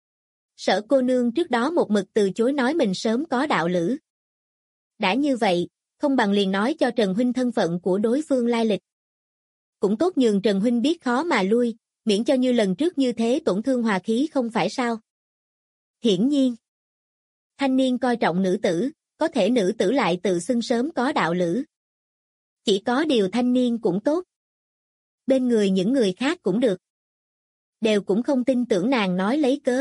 Sở cô nương trước đó một mực từ chối nói mình sớm có đạo lữ. Đã như vậy, không bằng liền nói cho Trần huynh thân phận của đối phương lai lịch. Cũng tốt nhường Trần huynh biết khó mà lui, miễn cho như lần trước như thế tổn thương hòa khí không phải sao. Hiển nhiên, thanh niên coi trọng nữ tử, có thể nữ tử lại tự xưng sớm có đạo lữ. Chỉ có điều thanh niên cũng tốt. Bên người những người khác cũng được. Đều cũng không tin tưởng nàng nói lấy cớ.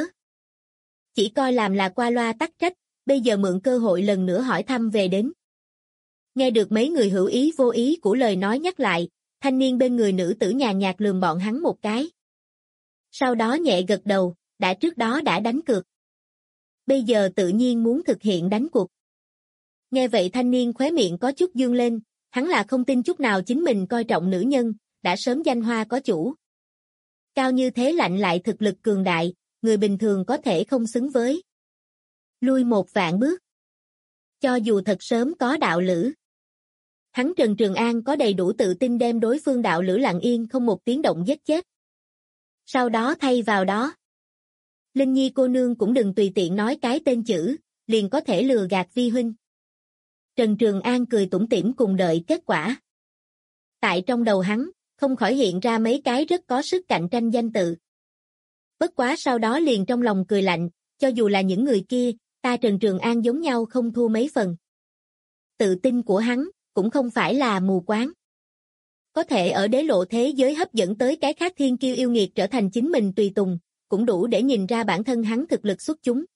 Chỉ coi làm là qua loa tắc trách, bây giờ mượn cơ hội lần nữa hỏi thăm về đến. Nghe được mấy người hữu ý vô ý của lời nói nhắc lại, thanh niên bên người nữ tử nhàn nhạt lườm bọn hắn một cái. Sau đó nhẹ gật đầu, đã trước đó đã đánh cược. Bây giờ tự nhiên muốn thực hiện đánh cuộc. Nghe vậy thanh niên khóe miệng có chút dương lên, hắn là không tin chút nào chính mình coi trọng nữ nhân, đã sớm danh hoa có chủ. Cao như thế lạnh lại thực lực cường đại, người bình thường có thể không xứng với. Lui một vạn bước. Cho dù thật sớm có đạo lữ. Hắn Trần Trường An có đầy đủ tự tin đem đối phương đạo lữ lặng yên không một tiếng động giết chết. Sau đó thay vào đó. Linh Nhi cô nương cũng đừng tùy tiện nói cái tên chữ, liền có thể lừa gạt vi huynh. Trần Trường An cười tủm tỉm cùng đợi kết quả. Tại trong đầu hắn, không khỏi hiện ra mấy cái rất có sức cạnh tranh danh tự. Bất quá sau đó liền trong lòng cười lạnh, cho dù là những người kia, ta Trần Trường An giống nhau không thua mấy phần. Tự tin của hắn, cũng không phải là mù quáng. Có thể ở đế lộ thế giới hấp dẫn tới cái khác thiên kiêu yêu nghiệt trở thành chính mình tùy tùng, cũng đủ để nhìn ra bản thân hắn thực lực xuất chúng.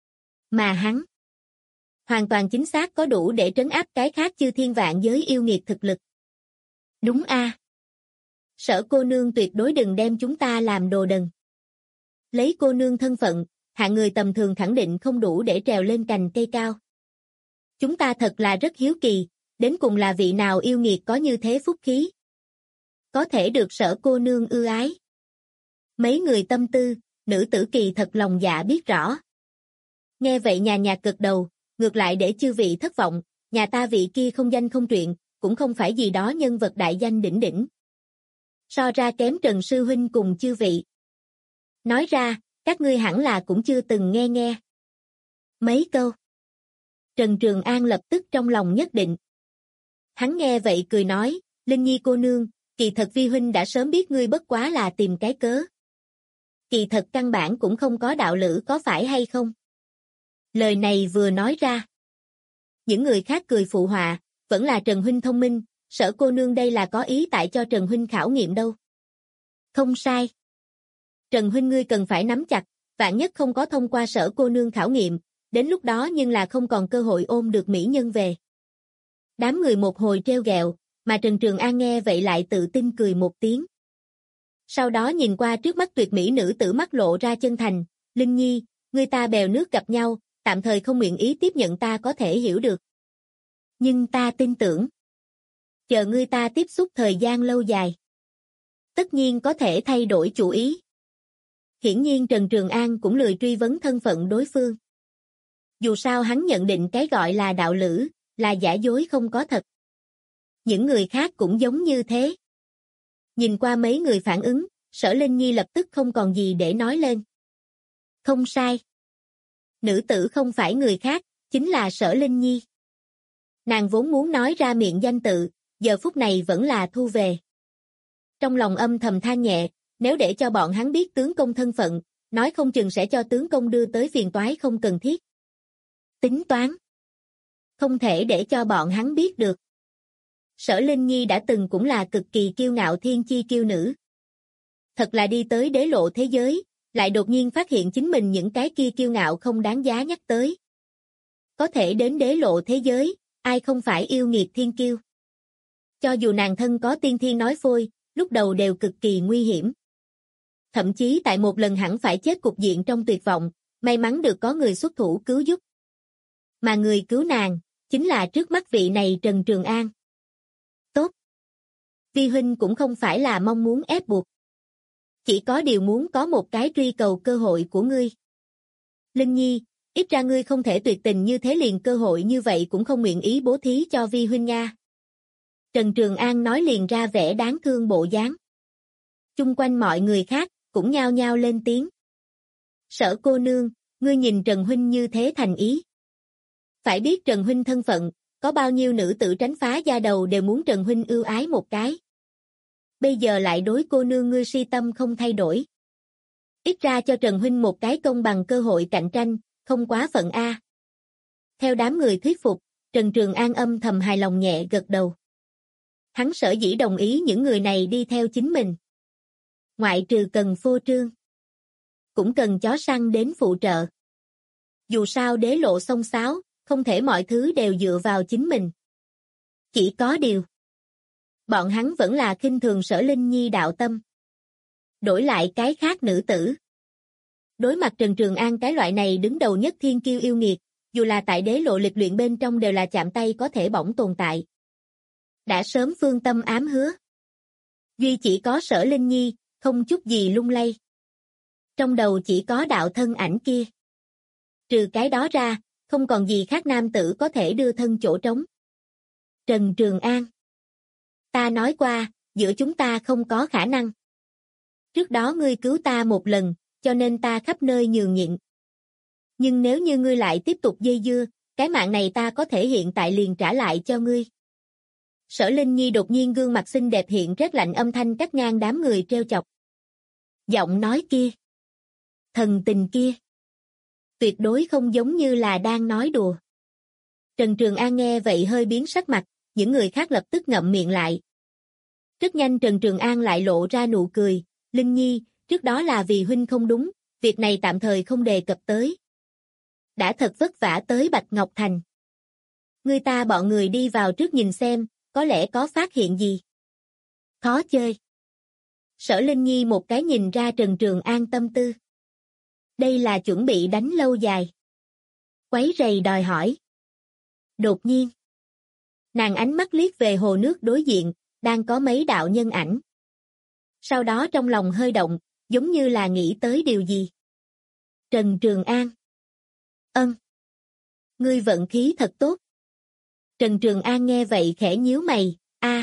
Mà hắn, hoàn toàn chính xác có đủ để trấn áp cái khác chư thiên vạn giới yêu nghiệt thực lực. Đúng a. Sở cô nương tuyệt đối đừng đem chúng ta làm đồ đần. Lấy cô nương thân phận, hạng người tầm thường khẳng định không đủ để trèo lên cành cây cao. Chúng ta thật là rất hiếu kỳ, đến cùng là vị nào yêu nghiệt có như thế phúc khí. Có thể được Sở cô nương ưu ái. Mấy người tâm tư, nữ tử kỳ thật lòng dạ biết rõ. Nghe vậy nhàn nhạt gật đầu, ngược lại để chư vị thất vọng, nhà ta vị kia không danh không truyện, cũng không phải gì đó nhân vật đại danh đỉnh đỉnh. So ra kém Trần Sư Huynh cùng chư vị. Nói ra, các ngươi hẳn là cũng chưa từng nghe. Mấy câu. Trần Trường An lập tức trong lòng nhất định. Hắn nghe vậy cười nói, Linh Nhi cô nương, kỳ thật vi huynh đã sớm biết ngươi bất quá là tìm cái cớ. Kỳ thật căn bản cũng không có đạo lữ có phải hay không? Lời này vừa nói ra. Những người khác cười phụ họa, vẫn là Trần huynh thông minh, Sở cô nương đây là có ý tại cho Trần huynh khảo nghiệm đâu. Không sai. Trần huynh ngươi cần phải nắm chặt, vạn nhất không có thông qua Sở cô nương khảo nghiệm, đến lúc đó nhưng là không còn cơ hội ôm được mỹ nhân về. Đám người một hồi trêu ghẹo, mà Trần Trường An nghe vậy lại tự tin cười một tiếng. Sau đó nhìn qua trước mắt tuyệt mỹ nữ tử mắt lộ ra chân thành, Linh Nhi, ngươi ta bèo nước gặp nhau, tạm thời không nguyện ý tiếp nhận ta có thể hiểu được. Nhưng ta tin tưởng, chờ ngươi ta tiếp xúc thời gian lâu dài, tất nhiên có thể thay đổi chủ ý. Hiển nhiên Trần Trường An cũng lười truy vấn thân phận đối phương. Dù sao hắn nhận định cái gọi là đạo lữ, là giả dối không có thật. Những người khác cũng giống như thế. Nhìn qua mấy người phản ứng, Sở Linh Nhi lập tức không còn gì để nói lên. Không sai. Nữ tử không phải người khác, chính là Sở Linh Nhi. Nàng vốn muốn nói ra miệng danh tự, giờ phút này vẫn là thu về. Trong lòng âm thầm than nhẹ, nếu để cho bọn hắn biết tướng công thân phận, nói không chừng sẽ cho tướng công đưa tới phiền toái không cần thiết. Tính toán. Không thể để cho bọn hắn biết được. Sở Linh Nhi đã từng cũng là cực kỳ kiêu ngạo thiên chi kiêu nữ. Thật là đi tới đế lộ thế giới, lại đột nhiên phát hiện chính mình những cái kia kiêu ngạo không đáng giá nhắc tới. Có thể đến đế lộ thế giới, ai không phải yêu nghiệt thiên kiêu. Cho dù nàng thân có tiên thiên nói phôi, lúc đầu đều cực kỳ nguy hiểm. Thậm chí tại một lần hẳn phải chết cục diện trong tuyệt vọng, may mắn được có người xuất thủ cứu giúp. Mà người cứu nàng, chính là trước mắt vị này Trần Trường An. Tốt. Vi huynh cũng không phải là mong muốn ép buộc. Chỉ có điều muốn có một cái truy cầu cơ hội của ngươi. Linh Nhi, ít ra ngươi không thể tuyệt tình như thế liền cơ hội như vậy cũng không nguyện ý bố thí cho Vi huynh nha. Trần Trường An nói liền ra vẻ đáng thương bộ dáng. Chung quanh mọi người khác, cũng nhao nhao lên tiếng. Sở cô nương, ngươi nhìn Trần huynh như thế thành ý. Phải biết Trần huynh thân phận, có bao nhiêu nữ tử tránh phá da đầu đều muốn Trần huynh ưu ái một cái. Bây giờ lại đối cô nương ngươi si tâm không thay đổi. Ít ra cho Trần huynh một cái công bằng cơ hội cạnh tranh, không quá phận a. Theo đám người thuyết phục, Trần Trường An âm thầm hài lòng nhẹ gật đầu. Hắn sở dĩ đồng ý những người này đi theo chính mình. Ngoại trừ cần phô trương, cũng cần chó săn đến phụ trợ. Dù sao đế lộ xông xáo, không thể mọi thứ đều dựa vào chính mình. Chỉ có điều, bọn hắn vẫn là khinh thường Sở Linh Nhi đạo tâm. Đổi lại cái khác nữ tử. Đối mặt Trần Trường An cái loại này đứng đầu nhất thiên kiêu yêu nghiệt, dù là tại đế lộ lịch luyện bên trong đều là chạm tay có thể bỏng tồn tại. Đã sớm phương tâm ám hứa. Duy chỉ có Sở Linh Nhi, không chút gì lung lay. Trong đầu chỉ có đạo thân ảnh kia. Trừ cái đó ra, không còn gì khác nam tử có thể đưa thân chỗ trống. Trần Trường An. Ta nói qua, giữa chúng ta không có khả năng. Trước đó ngươi cứu ta một lần, cho nên ta khắp nơi nhường nhịn. Nhưng nếu như ngươi lại tiếp tục dây dưa, cái mạng này ta có thể hiện tại liền trả lại cho ngươi. Sở Linh Nhi đột nhiên gương mặt xinh đẹp hiện rét lạnh âm thanh cắt ngang đám người trêu chọc. Giọng nói kia, thần tình kia, tuyệt đối không giống như là đang nói đùa. Trần Trường An nghe vậy hơi biến sắc mặt, những người khác lập tức ngậm miệng lại. Rất nhanh Trần Trường An lại lộ ra nụ cười, Linh Nhi, trước đó là vì huynh không đúng, việc này tạm thời không đề cập tới. Đã thật vất vả tới Bạch Ngọc Thành. Người ta bọn người đi vào trước nhìn xem, có lẽ có phát hiện gì. Khó chơi. Sở Linh Nhi một cái nhìn ra Trần Trường An tâm tư. Đây là chuẩn bị đánh lâu dài. Quấy rầy đòi hỏi. Đột nhiên, nàng ánh mắt liếc về hồ nước đối diện, đang có mấy đạo nhân ảnh. Sau đó trong lòng hơi động, giống như là nghĩ tới điều gì. Trần Trường An. Ân. Ngươi vận khí thật tốt. Trần Trường An nghe vậy khẽ nhíu mày,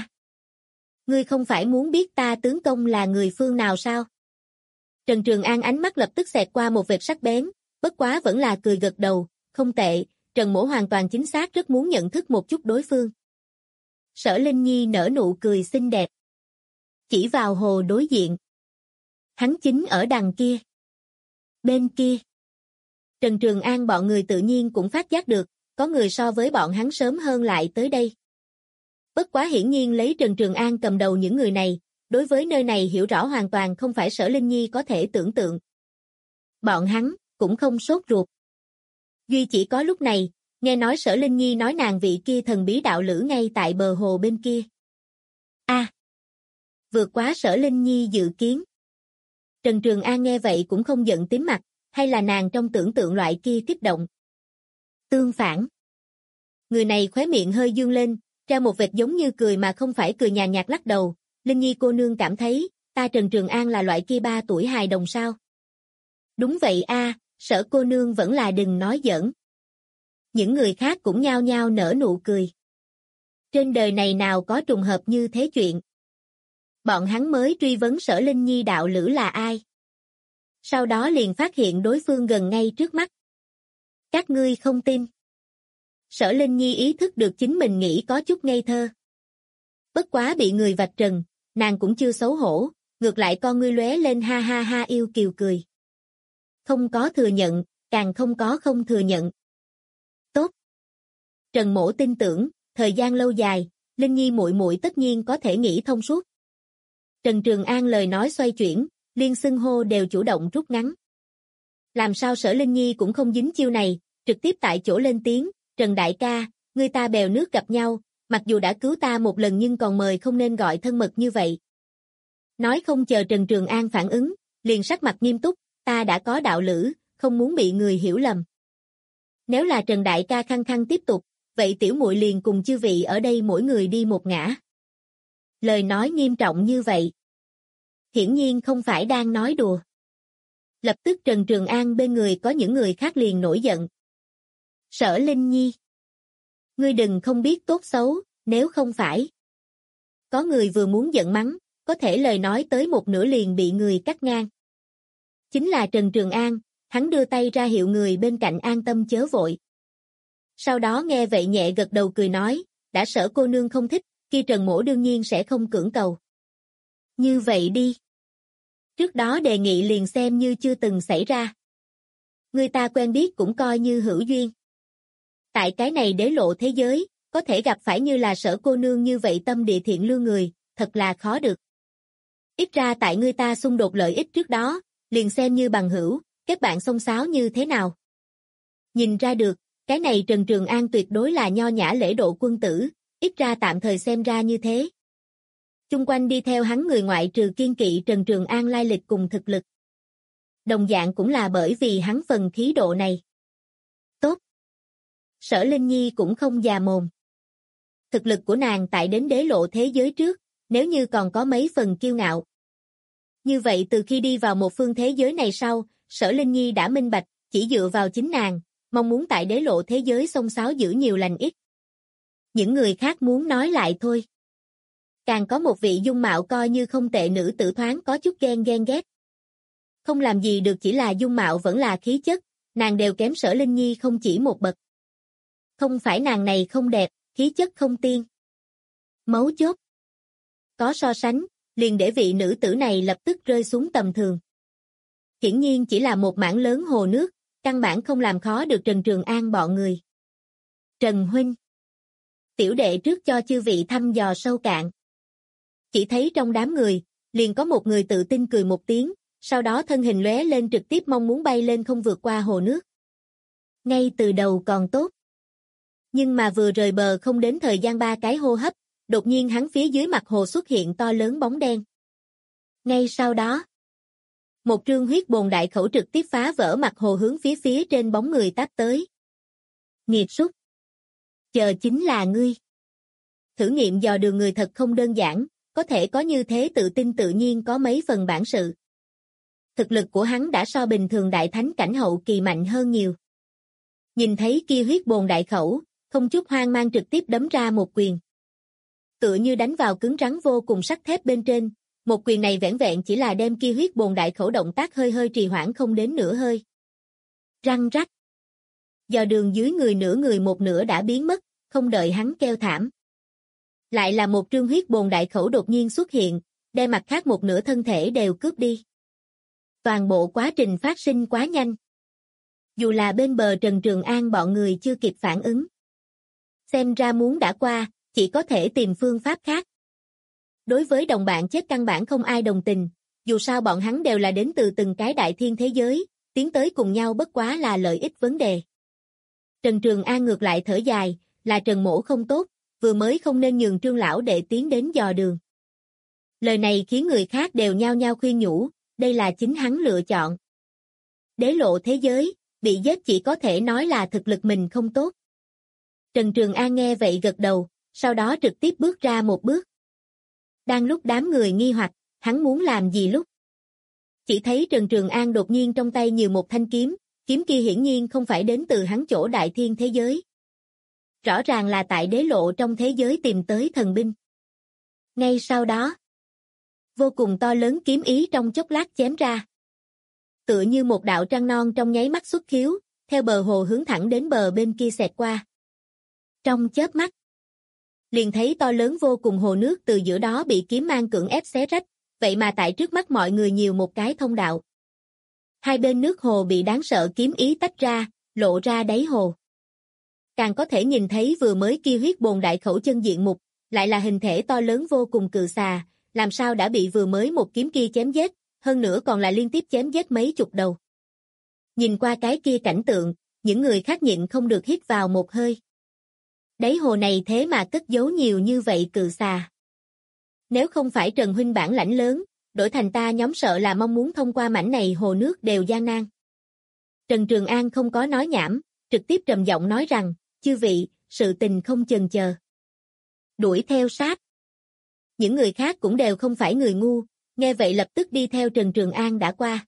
ngươi không phải muốn biết ta tướng công là người phương nào sao? Trần Trường An ánh mắt lập tức xẹt qua một vệt sắc bén, bất quá vẫn là cười gật đầu, không tệ, Trần Mỗ hoàn toàn chính xác rất muốn nhận thức một chút đối phương. Sở Linh Nhi nở nụ cười xinh đẹp. Chỉ vào hồ đối diện. Hắn chính ở đằng kia. Bên kia. Trần Trường An bọn người tự nhiên cũng phát giác được, có người so với bọn hắn sớm hơn lại tới đây. Bất quá hiển nhiên lấy Trần Trường An cầm đầu những người này, đối với nơi này hiểu rõ hoàn toàn không phải Sở Linh Nhi có thể tưởng tượng. Bọn hắn cũng không sốt ruột. Duy chỉ có lúc này, nghe nói Sở Linh Nhi nói nàng vị kia thần bí đạo lữ ngay tại bờ hồ bên kia. Vượt quá Sở Linh Nhi dự kiến. Trần Trường An nghe vậy cũng không giận tím mặt, hay là nàng trong tưởng tượng loại kia kích động. Tương phản. Người này khóe miệng hơi dương lên, ra một vệt giống như cười mà không phải cười nhàn nhạt lắc đầu. Linh Nhi cô nương cảm thấy, ta Trần Trường An là loại kia 3 tuổi hài đồng sao? Đúng vậy Sở cô nương vẫn là đừng nói giỡn. Những người khác cũng nhao nhao nở nụ cười. Trên đời này nào có trùng hợp như thế chuyện. Bọn hắn mới truy vấn Sở Linh Nhi đạo lữ là ai. Sau đó liền phát hiện đối phương gần ngay trước mắt. Các ngươi không tin. Sở Linh Nhi ý thức được chính mình nghĩ có chút ngây thơ. Bất quá bị người vạch trần, nàng cũng chưa xấu hổ, ngược lại con ngươi lóe lên ha ha ha yêu kiều cười. Không có thừa nhận, càng không có không thừa nhận. Tốt. Trần Mỗ tin tưởng, thời gian lâu dài, Linh Nhi muội muội tất nhiên có thể nghĩ thông suốt. Trần Trường An lời nói xoay chuyển, liên xưng hô đều chủ động rút ngắn. Làm sao Sở Linh Nhi cũng không dính chiêu này, trực tiếp tại chỗ lên tiếng, Trần đại ca, người ta bèo nước gặp nhau, mặc dù đã cứu ta một lần nhưng còn mời không nên gọi thân mật như vậy. Nói không chờ Trần Trường An phản ứng, liền sắc mặt nghiêm túc, ta đã có đạo lữ, không muốn bị người hiểu lầm. Nếu là Trần đại ca khăng khăng tiếp tục, vậy tiểu muội liền cùng chư vị ở đây mỗi người đi một ngả. Lời nói nghiêm trọng như vậy. Hiển nhiên không phải đang nói đùa. Lập tức Trần Trường An bên người có những người khác liền nổi giận. Sở Linh Nhi. Ngươi đừng không biết tốt xấu, nếu không phải. Có người vừa muốn giận mắng, có thể lời nói tới một nửa liền bị người cắt ngang. Chính là Trần Trường An, hắn đưa tay ra hiệu người bên cạnh an tâm chớ vội. Sau đó nghe vậy nhẹ gật đầu cười nói, đã Sở cô nương không thích, kia Trần mỗ đương nhiên sẽ không cưỡng cầu. Như vậy đi. Trước đó đề nghị liền xem như chưa từng xảy ra. Người ta quen biết cũng coi như hữu duyên. Tại cái này đế lộ thế giới, có thể gặp phải như là Sở cô nương như vậy tâm địa thiện lương người, thật là khó được. Ít ra tại người ta xung đột lợi ích trước đó, liền xem như bằng hữu, kết bạn xông xáo như thế nào. Nhìn ra được, cái này Trần Trường An tuyệt đối là nho nhã lễ độ quân tử, ít ra tạm thời xem ra như thế. Chung quanh đi theo hắn người ngoại trừ kiên kỵ Trần Trường An lai lịch cùng thực lực. Đồng dạng cũng là bởi vì hắn phần khí độ này. Tốt. Sở Linh Nhi cũng không già mồm. Thực lực của nàng tại đến đế lộ thế giới trước, nếu như còn có mấy phần kiêu ngạo. Như vậy từ khi đi vào một phương thế giới này sau, Sở Linh Nhi đã minh bạch, chỉ dựa vào chính nàng, mong muốn tại đế lộ thế giới xông xáo giữ nhiều lành ít. Những người khác muốn nói lại thôi. Càng có một vị dung mạo coi như không tệ nữ tử thoáng có chút ghen ghét. Không làm gì được chỉ là dung mạo vẫn là khí chất, nàng đều kém Sở Linh Nhi không chỉ một bậc. Không phải nàng này không đẹp, khí chất không tiên. Mấu chốt. Có so sánh, liền để vị nữ tử này lập tức rơi xuống tầm thường. Hiển nhiên chỉ là một mảng lớn hồ nước, căn bản không làm khó được Trần Trường An bọn người. Trần huynh. Tiểu đệ trước cho chư vị thăm dò sâu cạn. Chỉ thấy trong đám người, liền có một người tự tin cười một tiếng, sau đó thân hình lóe lên trực tiếp mong muốn bay lên không vượt qua hồ nước. Ngay từ đầu còn tốt. Nhưng mà vừa rời bờ không đến thời gian 3 cái hô hấp, đột nhiên hắn phía dưới mặt hồ xuất hiện to lớn bóng đen. Ngay sau đó, một trương huyết bồn đại khẩu trực tiếp phá vỡ mặt hồ hướng phía trên bóng người táp tới. Nghiệt súc. Chờ chính là ngươi. Thử nghiệm dò đường người thật không đơn giản, có thể có như thế tự tin tự nhiên có mấy phần bản sự. Thực lực của hắn đã so bình thường đại thánh cảnh hậu kỳ mạnh hơn nhiều. Nhìn thấy kia huyết bồn đại khẩu, không chút hoang mang trực tiếp đấm ra một quyền. Tựa như đánh vào cứng rắn vô cùng sắt thép bên trên, một quyền này vẻn vẹn chỉ là đem kia huyết bồn đại khẩu động tác hơi trì hoãn không đến nửa hơi. Răng rắc. Dò đường dưới người nửa người một nửa đã biến mất, không đợi hắn kêu thảm. Lại là một trương huyết bồn đại khẩu đột nhiên xuất hiện, đem mặt khác một nửa thân thể đều cướp đi. Toàn bộ quá trình phát sinh quá nhanh. Dù là bên bờ Trần Trường An bọn người chưa kịp phản ứng. Xem ra muốn đã qua, chỉ có thể tìm phương pháp khác. Đối với đồng bạn chết căn bản không ai đồng tình, dù sao bọn hắn đều là đến từ từng cái đại thiên thế giới, tiến tới cùng nhau bất quá là lợi ích vấn đề. Trần Trường An ngược lại thở dài, là Trần mỗ không tốt, vừa mới không nên nhường Trương lão đệ tiến đến dò đường. Lời này khiến người khác đều nhao nhao khuyên nhủ, đây là chính hắn lựa chọn. Đế lộ thế giới, bị giết chỉ có thể nói là thực lực mình không tốt. Trần Trường An nghe vậy gật đầu, sau đó trực tiếp bước ra một bước. Đang lúc đám người nghi hoặc, hắn muốn làm gì lúc? Chỉ thấy Trần Trường An đột nhiên trong tay nhiều một thanh kiếm, kiếm kia hiển nhiên không phải đến từ hắn chỗ đại thiên thế giới. Rõ ràng là tại đế lộ trong thế giới tìm tới thần binh. Ngay sau đó, vô cùng to lớn kiếm ý trong chốc lát chém ra. Tựa như một đạo trăng non trong nháy mắt xuất khiếu, theo bờ hồ hướng thẳng đến bờ bên kia xẹt qua. Trong chớp mắt, liền thấy to lớn vô cùng hồ nước từ giữa đó bị kiếm mang cưỡng ép xé rách, vậy mà tại trước mắt mọi người nhiều một cái thông đạo. Hai bên nước hồ bị đáng sợ kiếm ý tách ra, lộ ra đáy hồ. Càng có thể nhìn thấy vừa mới kia huyết bồn đại khẩu chân diện mục, lại là hình thể to lớn vô cùng cự xà, làm sao đã bị vừa mới một kiếm kia chém giết, hơn nữa còn là liên tiếp chém giết mấy chục đầu. Nhìn qua cái kia cảnh tượng, những người khác nhịn không được hít vào một hơi. Đáy hồ này thế mà cất giấu nhiều như vậy cự xà. Nếu không phải Trần huynh bản lãnh lớn, đổi thành ta nhóm sợ là mong muốn thông qua mảnh này hồ nước đều gian nan. Trần Trường An không có nói nhảm, trực tiếp trầm giọng nói rằng, chư vị, sự tình không chần chờ. Đuổi theo sát. Những người khác cũng đều không phải người ngu, nghe vậy lập tức đi theo Trần Trường An đã qua.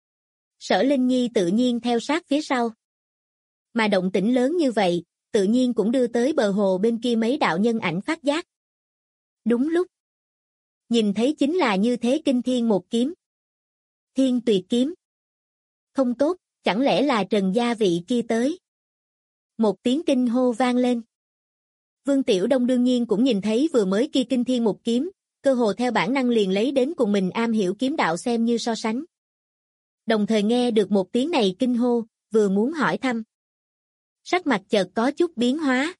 Sở Linh Nhi tự nhiên theo sát phía sau. Mà động tĩnh lớn như vậy, tự nhiên cũng đưa tới bờ hồ bên kia mấy đạo nhân ảnh phát giác. Đúng lúc. Nhìn thấy chính là như thế kinh thiên một kiếm. Thiên tuyệt kiếm. Không tốt, chẳng lẽ là Trần gia vị kia tới. Một tiếng kinh hô vang lên. Vương Tiểu Đông đương nhiên cũng nhìn thấy vừa mới kia kinh thiên một kiếm, cơ hồ theo bản năng liền lấy đến cùng mình am hiểu kiếm đạo xem như so sánh. Đồng thời nghe được một tiếng này kinh hô, vừa muốn hỏi thăm. Sắc mặt chợt có chút biến hóa.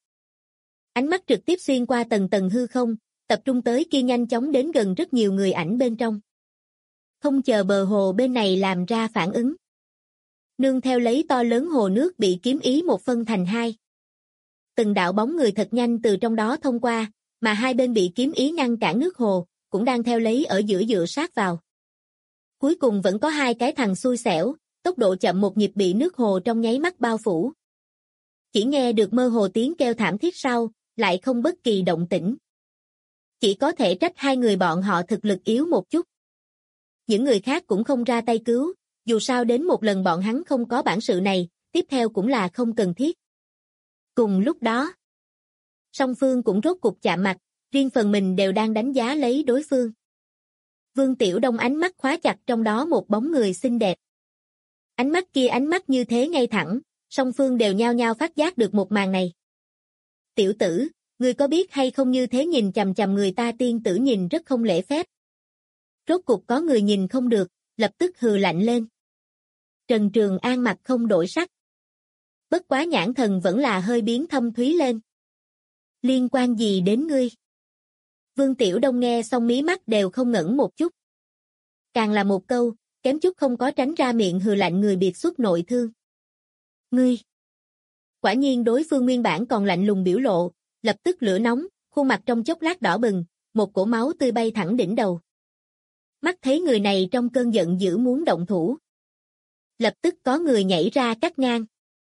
Ánh mắt trực tiếp xuyên qua tầng tầng hư không, tập trung tới kia nhanh chóng đến gần rất nhiều người ảnh bên trong. Không chờ bờ hồ bên này làm ra phản ứng. Nương theo lấy to lớn hồ nước bị kiếm ý một phân thành hai. Từng đạo bóng người thật nhanh từ trong đó thông qua, mà hai bên bị kiếm ý ngăn cản nước hồ, cũng đang theo lấy ở giữa dựa sát vào. Cuối cùng vẫn có hai cái thằng xui xẻo, tốc độ chậm một nhịp bị nước hồ trong nháy mắt bao phủ. Chỉ nghe được mơ hồ tiếng kêu thảm thiết sau, lại không bất kỳ động tĩnh. Chỉ có thể trách hai người bọn họ thực lực yếu một chút. Những người khác cũng không ra tay cứu, dù sao đến một lần bọn hắn không có bản sự này, tiếp theo cũng là không cần thiết. Cùng lúc đó, song phương cũng rốt cục chạm mặt, riêng phần mình đều đang đánh giá lấy đối phương. Vương Tiểu Đông ánh mắt khóa chặt trong đó một bóng người xinh đẹp. Ánh mắt kia ánh mắt như thế ngay thẳng, song phương đều nhao nhao phát giác được một màn này. Tiểu tử, ngươi có biết hay không như thế nhìn chằm chằm người ta tiên tử nhìn rất không lễ phép. Rốt cục có người nhìn không được, lập tức hừ lạnh lên. Trần Trường An mặt không đổi sắc. Bất quá nhãn thần vẫn là hơi biến thâm thúy lên. Liên quan gì đến ngươi? Vương Tiểu Đông nghe xong mí mắt đều không ngẩng một chút. Càng là một câu, kém chút không có tránh ra miệng hừ lạnh người biệt xuất nội thương. Ngươi! Quả nhiên đối phương nguyên bản còn lạnh lùng biểu lộ, lập tức lửa nóng, khuôn mặt trong chốc lát đỏ bừng, một cổ máu tươi bay thẳng đỉnh đầu. Mắt thấy người này trong cơn giận dữ muốn động thủ. Lập tức có người nhảy ra cắt ngang.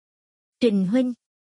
Trình huynh!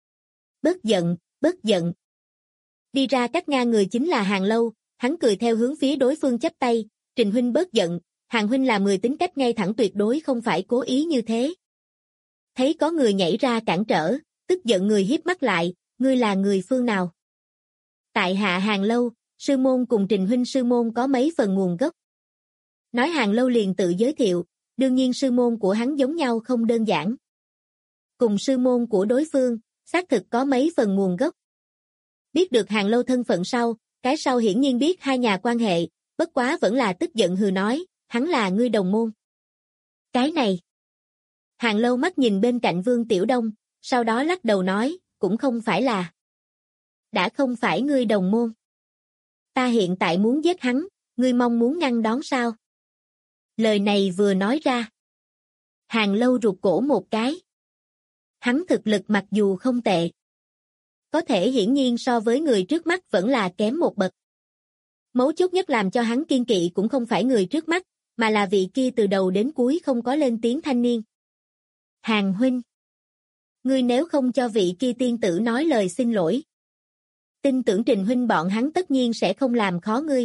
Bớt giận, bớt giận. Đi ra cắt ngang người chính là Hàng Lâu, hắn cười theo hướng phía đối phương chắp tay, Trình huynh bớt giận, Hàng huynh là người tính cách ngay thẳng tuyệt đối không phải cố ý như thế. Thấy có người nhảy ra cản trở, tức giận người híp mắt lại, ngươi là người phương nào? Tại hạ Hàng Lâu, sư môn cùng Trình huynh sư môn có mấy phần nguồn gốc. Nói Hàng Lâu liền tự giới thiệu, đương nhiên sư môn của hắn giống nhau không đơn giản. Cùng sư môn của đối phương, xác thực có mấy phần nguồn gốc. Biết được Hàng Lâu thân phận sau, cái sau hiển nhiên biết hai nhà quan hệ, bất quá vẫn là tức giận hừ nói, hắn là ngươi đồng môn. Cái này. Hàng Lâu mắt nhìn bên cạnh Vương Tiểu Đông, sau đó lắc đầu nói, cũng không phải là. Đã không phải ngươi đồng môn. Ta hiện tại muốn giết hắn, ngươi mong muốn ngăn đón sao? Lời này vừa nói ra. Hàng Lâu rụt cổ một cái. Hắn thực lực mặc dù không tệ. Có thể hiển nhiên so với người trước mắt vẫn là kém một bậc. Mấu chốt nhất làm cho hắn kiên kỵ cũng không phải người trước mắt, mà là vị kia từ đầu đến cuối không có lên tiếng thanh niên. Hàng huynh. Ngươi nếu không cho vị kia tiên tử nói lời xin lỗi. Tin tưởng Trình huynh bọn hắn tất nhiên sẽ không làm khó ngươi.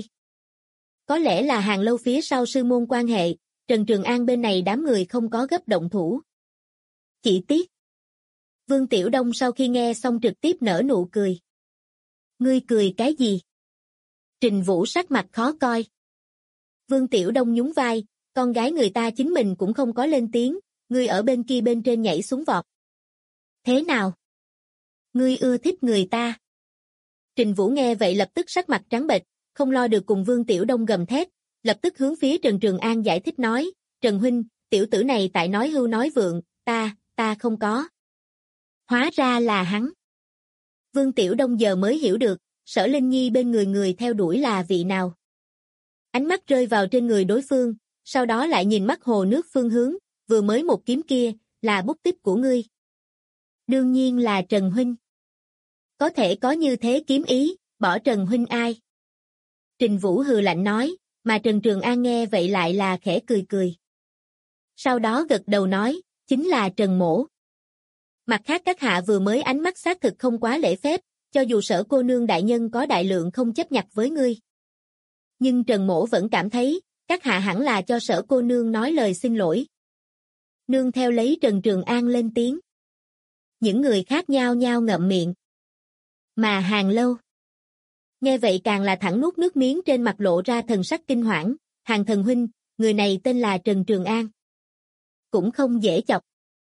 Có lẽ là Hàng Lâu phía sau sư môn quan hệ, Trần Trường An bên này đám người không có gấp động thủ. Chỉ tiếc. Vương Tiểu Đông sau khi nghe xong trực tiếp nở nụ cười. Ngươi cười cái gì? Trình Vũ sắc mặt khó coi. Vương Tiểu Đông nhún vai, con gái người ta chính mình cũng không có lên tiếng, ngươi ở bên kia bên trên nhảy xuống vọt. Thế nào? Ngươi ưa thích người ta? Trình Vũ nghe vậy lập tức sắc mặt trắng bệch, không lo được cùng Vương Tiểu Đông gầm thét, lập tức hướng phía Trần Trường An giải thích nói, Trần huynh, tiểu tử này tại nói hưu nói vượng, ta không có. Hóa ra là hắn. Vương Tiểu Đông giờ mới hiểu được, Sở Linh Nhi bên người theo đuổi là vị nào. Ánh mắt rơi vào trên người đối phương, sau đó lại nhìn mắt hồ nước phương hướng, vừa mới một kiếm kia, là bút tích của ngươi. Đương nhiên là Trần huynh. Có thể có như thế kiếm ý, bỏ Trần huynh ai? Trình Vũ hừ lạnh nói, mà Trần Trường An nghe vậy lại là khẽ cười cười. Sau đó gật đầu nói, chính là Trần mỗ. Mặt khác các hạ vừa mới ánh mắt xác thực không quá lễ phép, cho dù Sở cô nương đại nhân có đại lượng không chấp nhặt với ngươi. Nhưng Trần mỗ vẫn cảm thấy, các hạ hẳn là cho Sở cô nương nói lời xin lỗi. Nương theo lấy Trần Trường An lên tiếng. Những người khác nhao nhao ngậm miệng. Mà Hàng Lâu nghe vậy càng là thẳng nuốt nước miếng, trên mặt lộ ra thần sắc kinh hoảng. Hàng thần huynh, người này tên là Trần Trường An. Cũng không dễ chọc.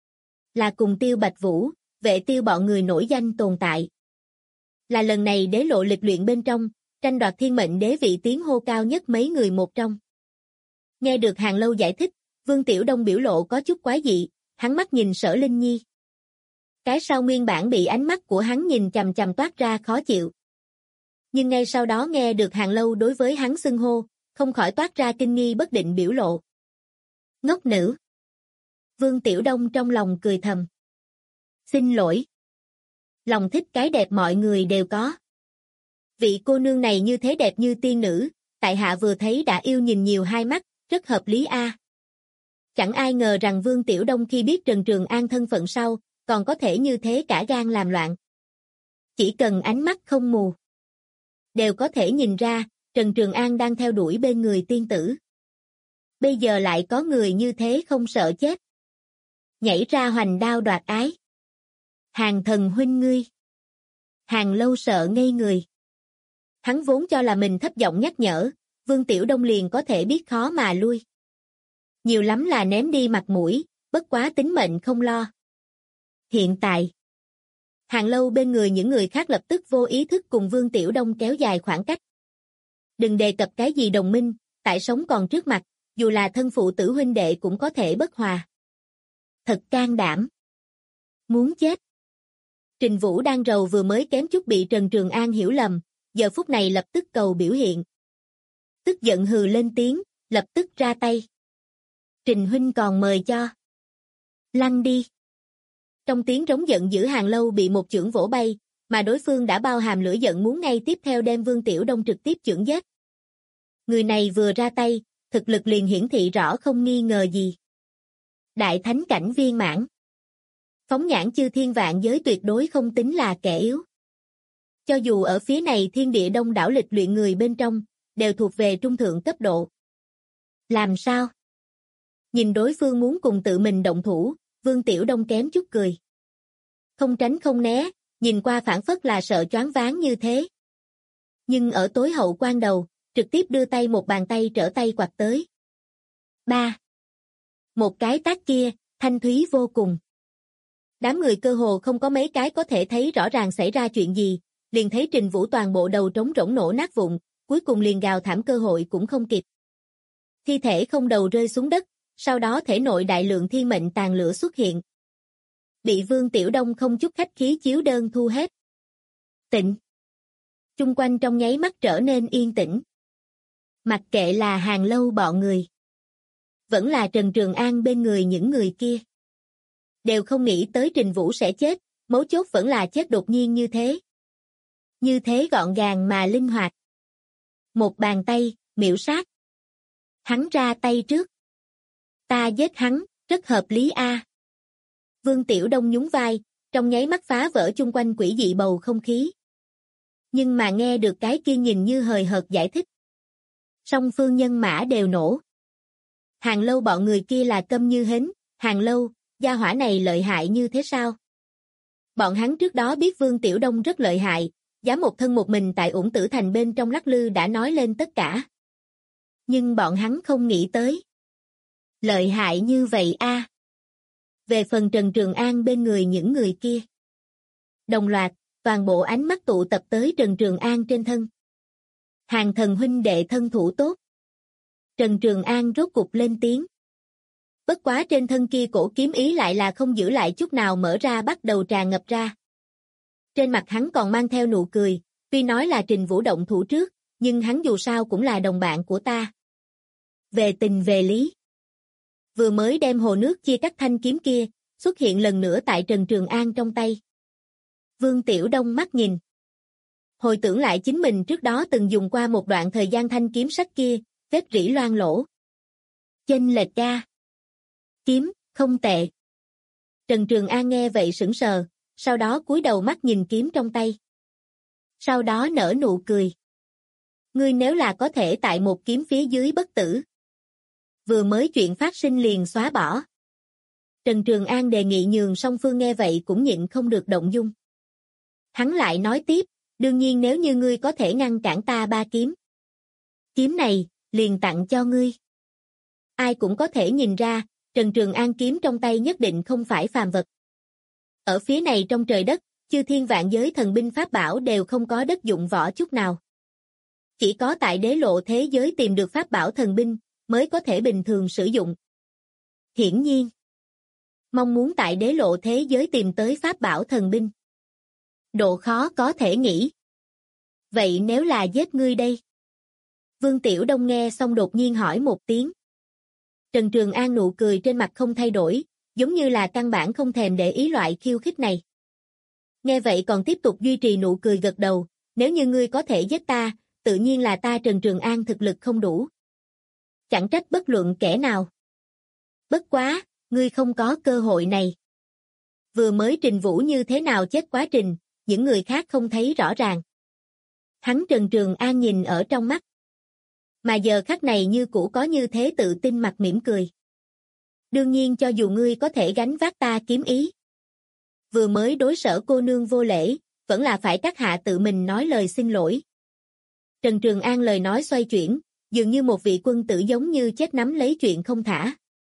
Là cùng Tiêu Bạch Vũ, Vệ Tiêu bọn người nổi danh tồn tại. Là lần này đế lộ lịch luyện bên trong, tranh đoạt thiên mệnh đế vị tiếng hô cao nhất mấy người một trong. Nghe được Hàng Lâu giải thích, Vương Tiểu Đông biểu lộ có chút quái dị, hắn mắt nhìn Sở Linh Nhi. Cái sau nguyên bản bị ánh mắt của hắn nhìn chằm chằm toát ra khó chịu. Nhưng ngay sau đó nghe được Hàng Lâu đối với hắn xưng hô, không khỏi toát ra kinh nghi bất định biểu lộ. Ngốc nữ. Vương Tiểu Đông trong lòng cười thầm. Xin lỗi. Lòng thích cái đẹp mọi người đều có. Vị cô nương này như thế đẹp như tiên nữ, tại hạ vừa thấy đã yêu nhìn nhiều hai mắt, rất hợp lý a. Chẳng ai ngờ rằng Vương Tiểu Đông khi biết Trần Trường An thân phận sau, còn có thể như thế cả gan làm loạn. Chỉ cần ánh mắt không mù, đều có thể nhìn ra, Trần Trường An đang theo đuổi bên người tiên tử. Bây giờ lại có người như thế không sợ chết. Nhảy ra hoành đao đoạt ái. Hàng thần huynh ngươi. Hàng Lâu sợ ngây người. Hắn vốn cho là mình thấp giọng nhắc nhở, Vương Tiểu Đông liền có thể biết khó mà lui. Nhiều lắm là ném đi mặt mũi, bất quá tính mệnh không lo. Hiện tại, Hàng Lâu bên người những người khác lập tức vô ý thức cùng Vương Tiểu Đông kéo dài khoảng cách. Đừng đề cập cái gì đồng minh, tại sống còn trước mặt, dù là thân phụ tử huynh đệ cũng có thể bất hòa. Thật can đảm. Muốn chết. Trình Vũ đang rầu vừa mới kém chút bị Trần Trường An hiểu lầm, giờ phút này lập tức cầu biểu hiện. Tức giận hừ lên tiếng, lập tức ra tay. Trình huynh còn mời cho. Lăn đi. Trong tiếng rống giận dữ, Hàng Lâu bị một chưởng vỗ bay, mà đối phương đã bao hàm lửa giận muốn ngay tiếp theo đem Vương Tiểu Đông trực tiếp chưởng giết. Người này vừa ra tay, thực lực liền hiển thị rõ không nghi ngờ gì. Đại thánh cảnh viên mãn. Phóng nhãn chư thiên vạn giới tuyệt đối không tính là kẻ yếu. Cho dù ở phía này thiên địa đông đảo lịch luyện người bên trong, đều thuộc về trung thượng cấp độ. Làm sao? Nhìn đối phương muốn cùng tự mình động thủ, Vương Tiểu Đông kém chút cười. Không tránh không né, nhìn qua phản phất là sợ choáng váng như thế. Nhưng ở tối hậu quan đầu, trực tiếp đưa tay một bàn tay trở tay quạt tới. 3. Một cái tát kia, thanh thúy vô cùng. Đám người cơ hồ không có mấy cái có thể thấy rõ ràng xảy ra chuyện gì, liền thấy Trình Vũ toàn bộ đầu trống rỗng nổ nát vụn, cuối cùng liền gào thảm cơ hội cũng không kịp. Thi thể không đầu rơi xuống đất, sau đó thể nội đại lượng thiên mệnh tàn lửa xuất hiện. Bị Vương Tiểu Đông không chút khách khí chiếu đơn thu hết. Tịnh. Chung quanh trong nháy mắt trở nên yên tĩnh. Mặc kệ là Hàng Lâu bọn người, vẫn là Trần Trường An bên người những người kia. Đều không nghĩ tới Trình Vũ sẽ chết, mấu chốt vẫn là chết đột nhiên như thế. Như thế gọn gàng mà linh hoạt. Một bàn tay, miểu sát. Hắn ra tay trước. Ta giết hắn, rất hợp lý a. Vương Tiểu Đông nhún vai, trong nháy mắt phá vỡ chung quanh quỷ dị bầu không khí. Nhưng mà nghe được cái kia nhìn như hời hợt giải thích. Song phương nhân mã đều nổ. Hàng Lâu bọn người kia là câm như hến, Hàng Lâu, gia hỏa này lợi hại như thế sao? Bọn hắn trước đó biết Vương Tiểu Đông rất lợi hại, dám một thân một mình tại Uổng Tử Thành bên trong lắc lư đã nói lên tất cả. Nhưng bọn hắn không nghĩ tới. Lợi hại như vậy a. Về phần Trần Trường An bên người những người kia. Đồng loạt, toàn bộ ánh mắt tụ tập tới Trần Trường An trên thân. Hàng thần huynh đệ thân thủ tốt. Trần Trường An rốt cục lên tiếng. Bất quá trên thân kia cổ kiếm ý lại là không giữ lại chút nào mở ra bắt đầu tràn ngập ra. Trên mặt hắn còn mang theo nụ cười, tuy nói là Trình Vũ động thủ trước, nhưng hắn dù sao cũng là đồng bạn của ta. Về tình về lý. Vừa mới đem hồ nước chia cắt thanh kiếm kia, xuất hiện lần nữa tại Trần Trường An trong tay. Vương Tiểu Đông mắt nhìn. Hồi tưởng lại chính mình trước đó từng dùng qua một đoạn thời gian thanh kiếm sách kia, vết rỉ loang lỗ. Chênh lệch ra. Kiếm, không tệ. Trần Trường An nghe vậy sững sờ, sau đó cúi đầu mắt nhìn kiếm trong tay. Sau đó nở nụ cười. Ngươi nếu là có thể tại một kiếm phía dưới bất tử. Vừa mới chuyện phát sinh liền xóa bỏ. Trần Trường An đề nghị nhường song phương nghe vậy cũng nhịn không được động dung. Hắn lại nói tiếp, đương nhiên nếu như ngươi có thể ngăn cản ta 3 kiếm. Kiếm này, liền tặng cho ngươi. Ai cũng có thể nhìn ra, Trần Trường An kiếm trong tay nhất định không phải phàm vật. Ở phía này trong trời đất, chư thiên vạn giới thần binh pháp bảo đều không có đất dụng võ chút nào. Chỉ có tại đế lộ thế giới tìm được pháp bảo thần binh, mới có thể bình thường sử dụng. Hiển nhiên, mong muốn tại đế lộ thế giới tìm tới pháp bảo thần binh. Độ khó có thể nghĩ. Vậy nếu là giết ngươi đây? Vương Tiểu Đông nghe xong đột nhiên hỏi một tiếng. Trần Trường An nụ cười trên mặt không thay đổi, giống như là căn bản không thèm để ý loại khiêu khích này. Nghe vậy còn tiếp tục duy trì nụ cười gật đầu, nếu như ngươi có thể giết ta, tự nhiên là ta Trần Trường An thực lực không đủ. Chẳng trách bất luận kẻ nào. Bất quá, ngươi không có cơ hội này. Vừa mới Trình Vũ như thế nào chết quá trình, những người khác không thấy rõ ràng. Hắn Trần Trường An nhìn ở trong mắt. Mà giờ khắc này như cũ có như thế tự tin mặt mỉm cười. Đương nhiên cho dù ngươi có thể gánh vác ta kiếm ý. Vừa mới đối Sở cô nương vô lễ, vẫn là phải các hạ tự mình nói lời xin lỗi. Trần Trường An lời nói xoay chuyển, dường như một vị quân tử giống như chết nắm lấy chuyện không thả.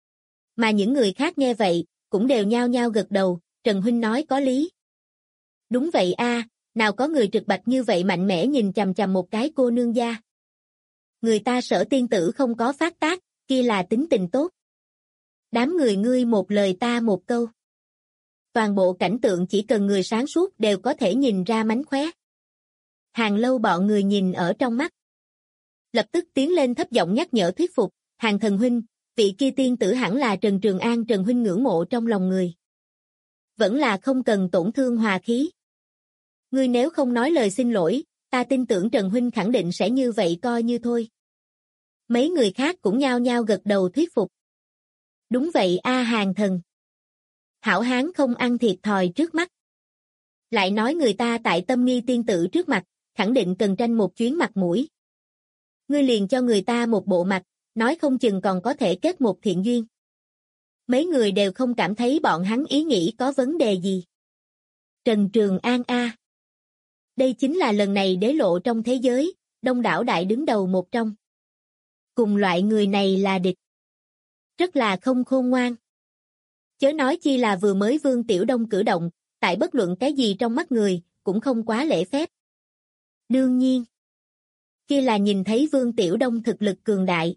Mà những người khác nghe vậy, cũng đều nhao nhao gật đầu, Trần huynh nói có lý. Đúng vậy a, nào có người trực bạch như vậy mạnh mẽ nhìn chằm chằm một cái cô nương gia. Người ta Sở tiên tử không có phát tác, kia là tính tình tốt. Đám người ngươi một lời ta một câu. Toàn bộ cảnh tượng chỉ cần người sáng suốt đều có thể nhìn ra mánh khóe. Hàng Lâu bọn người nhìn ở trong mắt. Lập tức tiến lên thấp giọng nhắc nhở thuyết phục, Hàng thần huynh, vị kia tiên tử hẳn là Trần Trường An, Trần huynh ngưỡng mộ trong lòng người. Vẫn là không cần tổn thương hòa khí. Ngươi nếu không nói lời xin lỗi, ta tin tưởng Trần huynh khẳng định sẽ như vậy coi như thôi. Mấy người khác cũng nhao nhao gật đầu thuyết phục. Đúng vậy a Hàng thần. Hảo hán không ăn thiệt thòi trước mắt. Lại nói người ta tại Tâm Nghi tiên tử trước mặt, khẳng định cần tranh một chuyến mặt mũi. Ngươi liền cho người ta một bộ mặt, nói không chừng còn có thể kết một thiện duyên. Mấy người đều không cảm thấy bọn hắn ý nghĩ có vấn đề gì. Trần Trường An a. Đây chính là lần này đế lộ trong thế giới, đông đảo đại đứng đầu một trong. Cùng loại người này là địch. Rất là không khôn ngoan. Chớ nói chi là vừa mới Vương Tiểu Đông cử động, tại bất luận cái gì trong mắt người, cũng không quá lễ phép. Đương nhiên, kia là nhìn thấy Vương Tiểu Đông thực lực cường đại.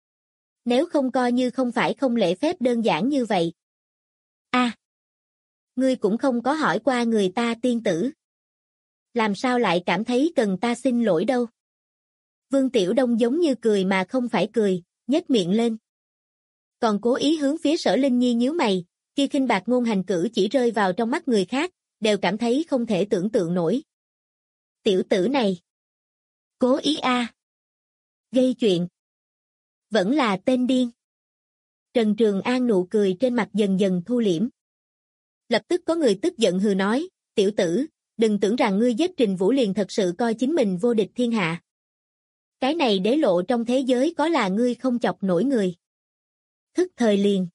Nếu không coi như không phải không lễ phép đơn giản như vậy. A, ngươi cũng không có hỏi qua người ta tiên tử. Làm sao lại cảm thấy cần ta xin lỗi đâu? Vương Tiểu Đông giống như cười mà không phải cười, nhếch miệng lên. Còn cố ý hướng phía Sở Linh Nhi nhíu mày, kia khinh bạc ngôn hành cử chỉ rơi vào trong mắt người khác, đều cảm thấy không thể tưởng tượng nổi. Tiểu tử này. Cố ý a. Gây chuyện. Vẫn là tên điên. Trần Trường An nụ cười trên mặt dần dần thu liễm. Lập tức có người tức giận hừ nói, tiểu tử, đừng tưởng rằng ngươi giết Trình Vũ liền thật sự coi chính mình vô địch thiên hạ. Cái này đế lộ trong thế giới có là ngươi không chọc nổi người. Thức thời liền.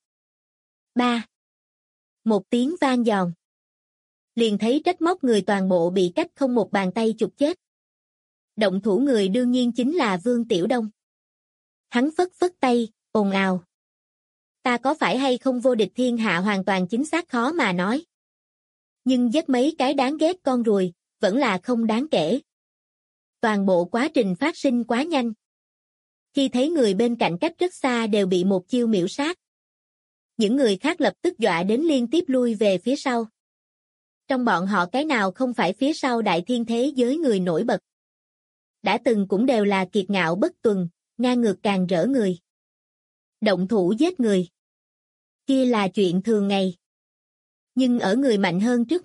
3. Một tiếng vang giòn. Liền thấy trách móc người toàn bộ bị cách không một bàn tay chụp chết. Động thủ người đương nhiên chính là Vương Tiểu Đông. Hắn phất phất tay, ồn ào. Ta có phải hay không vô địch thiên hạ hoàn toàn chính xác khó mà nói. Nhưng giết mấy cái đáng ghét con ruồi, vẫn là không đáng kể. Toàn bộ quá trình phát sinh quá nhanh. Khi thấy người bên cạnh cách rất xa đều bị một chiêu miểu sát. Những người khác lập tức dọa đến liên tiếp lui về phía sau. Trong bọn họ cái nào không phải phía sau đại thiên thế giới người nổi bật. Đã từng cũng đều là kiệt ngạo bất tuần, ngang ngược càng rỡ người. Động thủ giết người. Kia là chuyện thường ngày. Nhưng ở người mạnh hơn trước mặt,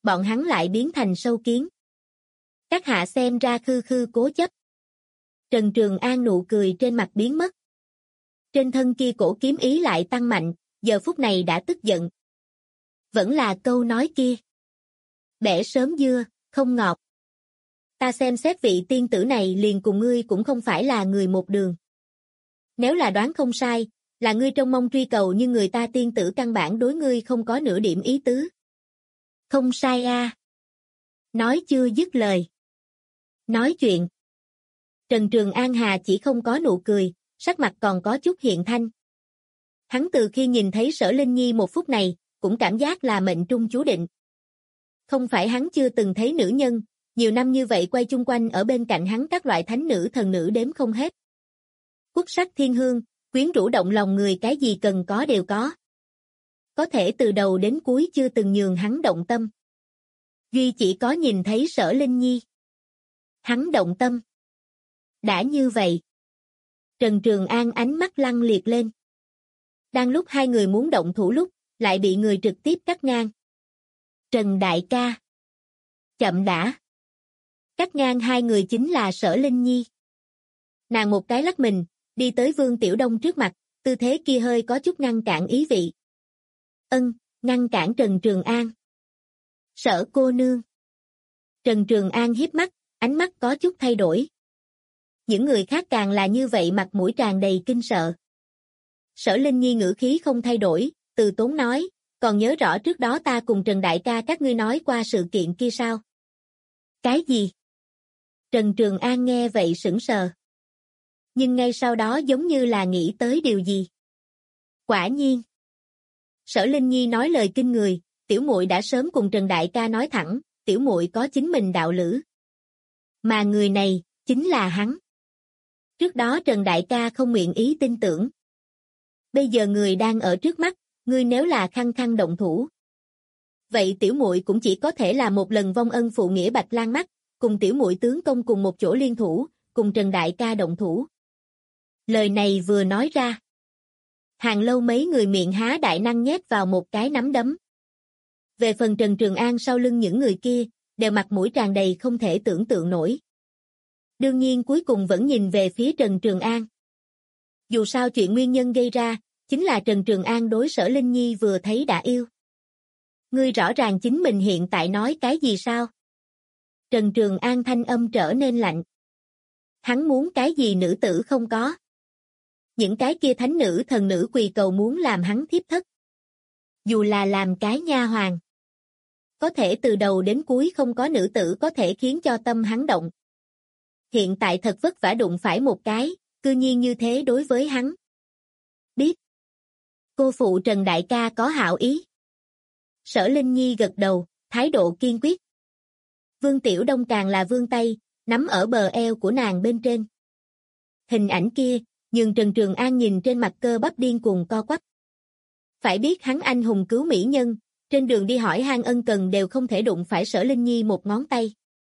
bọn hắn lại biến thành sâu kiến. Các hạ xem ra khư khư cố chấp. Trần Trường An nụ cười trên mặt biến mất. Trên thân kia cổ kiếm ý lại tăng mạnh, giờ phút này đã tức giận. Vẫn là câu nói kia. Bẻ sớm dưa, không ngọt. Ta xem xét vị tiên tử này liền cùng ngươi cũng không phải là người một đường. Nếu là đoán không sai, là ngươi trông mong truy cầu nhưng người ta tiên tử căn bản đối ngươi không có nửa điểm ý tứ. Không sai a. Nói chưa dứt lời. Nói chuyện. Trần Trường An Hà chỉ không có nụ cười, sắc mặt còn có chút hiện thanh. Hắn từ khi nhìn thấy Sở Linh Nhi một phút này, cũng cảm giác là mệnh trung chú định. Không phải hắn chưa từng thấy nữ nhân, nhiều năm như vậy quay chung quanh ở bên cạnh hắn các loại thánh nữ thần nữ đếm không hết. Quốc sắc thiên hương, quyến rũ động lòng người, cái gì cần có đều có. Có thể từ đầu đến cuối chưa từng nhường hắn động tâm. Duy chỉ có nhìn thấy Sở Linh Nhi. Hắn động tâm. Đã như vậy. Trần Trường An ánh mắt lăng liệt lên. Đang lúc hai người muốn động thủ lúc, lại bị người trực tiếp cắt ngang. Trần đại ca. Chậm đã. Cắt ngang hai người chính là Sở Linh Nhi. Nàng một cái lắc mình, đi tới Vương Tiểu Đông trước mặt, tư thế kia hơi có chút ngăn cản ý vị. Ngăn cản Trần Trường An. Sở cô nương. Trần Trường An hiếp mắt, ánh mắt có chút thay đổi. Những người khác càng là như vậy, mặt mũi tràn đầy kinh sợ. Sở Linh Nhi ngữ khí không thay đổi, từ tốn nói, còn nhớ rõ trước đó ta cùng Trần đại ca các ngươi nói qua sự kiện kia sao? Cái gì? Trần Trường An nghe vậy sững sờ. Nhưng ngay sau đó giống như là nghĩ tới điều gì. Quả nhiên. Sở Linh Nhi nói lời kinh người, tiểu muội đã sớm cùng Trần đại ca nói thẳng, tiểu muội có chính mình đạo lữ. Mà người này, chính là hắn. Trước đó Trần đại ca không nguyện ý tin tưởng. Bây giờ người đang ở trước mắt, ngươi nếu là khăng khăng động thủ. Vậy tiểu muội cũng chỉ có thể là một lần vong ân phụ nghĩa Bạch Lan mắt, cùng tiểu muội tướng công cùng một chỗ liên thủ, cùng Trần đại ca động thủ. Lời này vừa nói ra. Hàng Lâu mấy người miệng há đại năng nhét vào một cái nắm đấm. Về phần Trần Trường An sau lưng những người kia, đều mặt mũi tràn đầy không thể tưởng tượng nổi. Đương nhiên cuối cùng vẫn nhìn về phía Trần Trường An. Dù sao chuyện nguyên nhân gây ra, chính là Trần Trường An đối Sở Linh Nhi vừa thấy đã yêu. Ngươi rõ ràng chính mình hiện tại nói cái gì sao? Trần Trường An thanh âm trở nên lạnh. Hắn muốn cái gì nữ tử không có. Những cái kia thánh nữ thần nữ quỳ cầu muốn làm hắn thiếp thất. Dù là làm cái nha hoàn. Có thể từ đầu đến cuối không có nữ tử có thể khiến cho tâm hắn động. Hiện tại thật vất vả đụng phải một cái, cư nhiên như thế đối với hắn. Biết. Cô phụ Trần đại ca có hảo ý. Sở Linh Nhi gật đầu, thái độ kiên quyết. Vương Tiểu Đông càng là vươn tay, nắm ở bờ eo của nàng bên trên. Hình ảnh kia, nhường Trần Trường An nhìn trên mặt cơ bắp điên cuồng co quắp. Phải biết hắn anh hùng cứu mỹ nhân, trên đường đi hỏi han ân cần đều không thể đụng phải Sở Linh Nhi một ngón tay.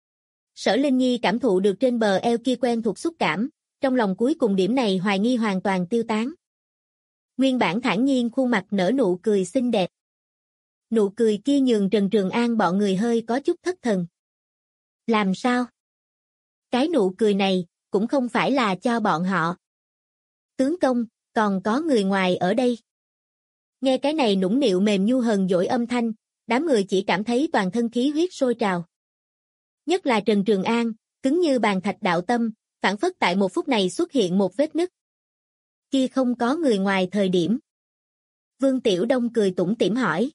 Sở Linh Nhi cảm thụ được trên bờ eo kia quen thuộc xúc cảm, trong lòng cuối cùng điểm này hoài nghi hoàn toàn tiêu tán. Nguyên bản thản nhiên khuôn mặt nở nụ cười xinh đẹp. Nụ cười kia nhường Trần Trường An bọn người hơi có chút thất thần. Làm sao? Cái nụ cười này, cũng không phải là cho bọn họ. Tướng công, còn có người ngoài ở đây. Nghe cái này nũng nịu mềm nhu hờn dỗi âm thanh, đám người chỉ cảm thấy toàn thân khí huyết sôi trào. Nhất là Trần Trường An, cứng như bàn thạch đạo tâm, phảng phất tại một phút này xuất hiện một vết nứt. Kia không có người ngoài thời điểm. Vương Tiểu Đông cười tủm tỉm hỏi.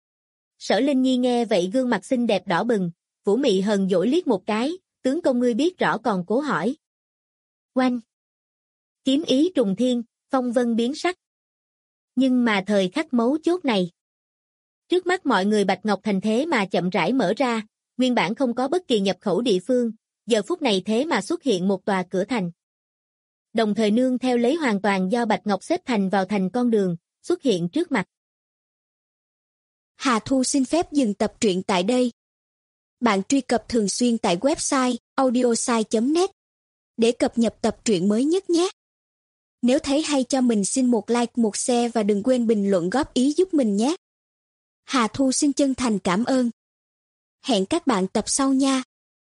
Sở Linh Nhi nghe vậy gương mặt xinh đẹp đỏ bừng, vũ mị hờn dỗi liếc một cái, tướng công ngươi biết rõ còn cố hỏi. Oanh! Kiếm ý trùng thiên, phong vân biến sắc. Nhưng mà thời khắc mấu chốt này. Trước mắt mọi người Bạch Ngọc Thành thế mà chậm rãi mở ra, nguyên bản không có bất kỳ nhập khẩu địa phương, giờ phút này thế mà xuất hiện một tòa cửa thành. Đồng thời nương theo lấy hoàn toàn do Bạch Ngọc xếp thành vào thành con đường, xuất hiện trước mặt. Hà Thu xin phép dừng tập truyện tại đây. Bạn truy cập thường xuyên tại website audiosai.net để cập nhật tập truyện mới nhất nhé. Nếu thấy hay cho mình xin một like, một share và đừng quên bình luận góp ý giúp mình nhé. Hà Thu xin chân thành cảm ơn. Hẹn các bạn tập sau nha.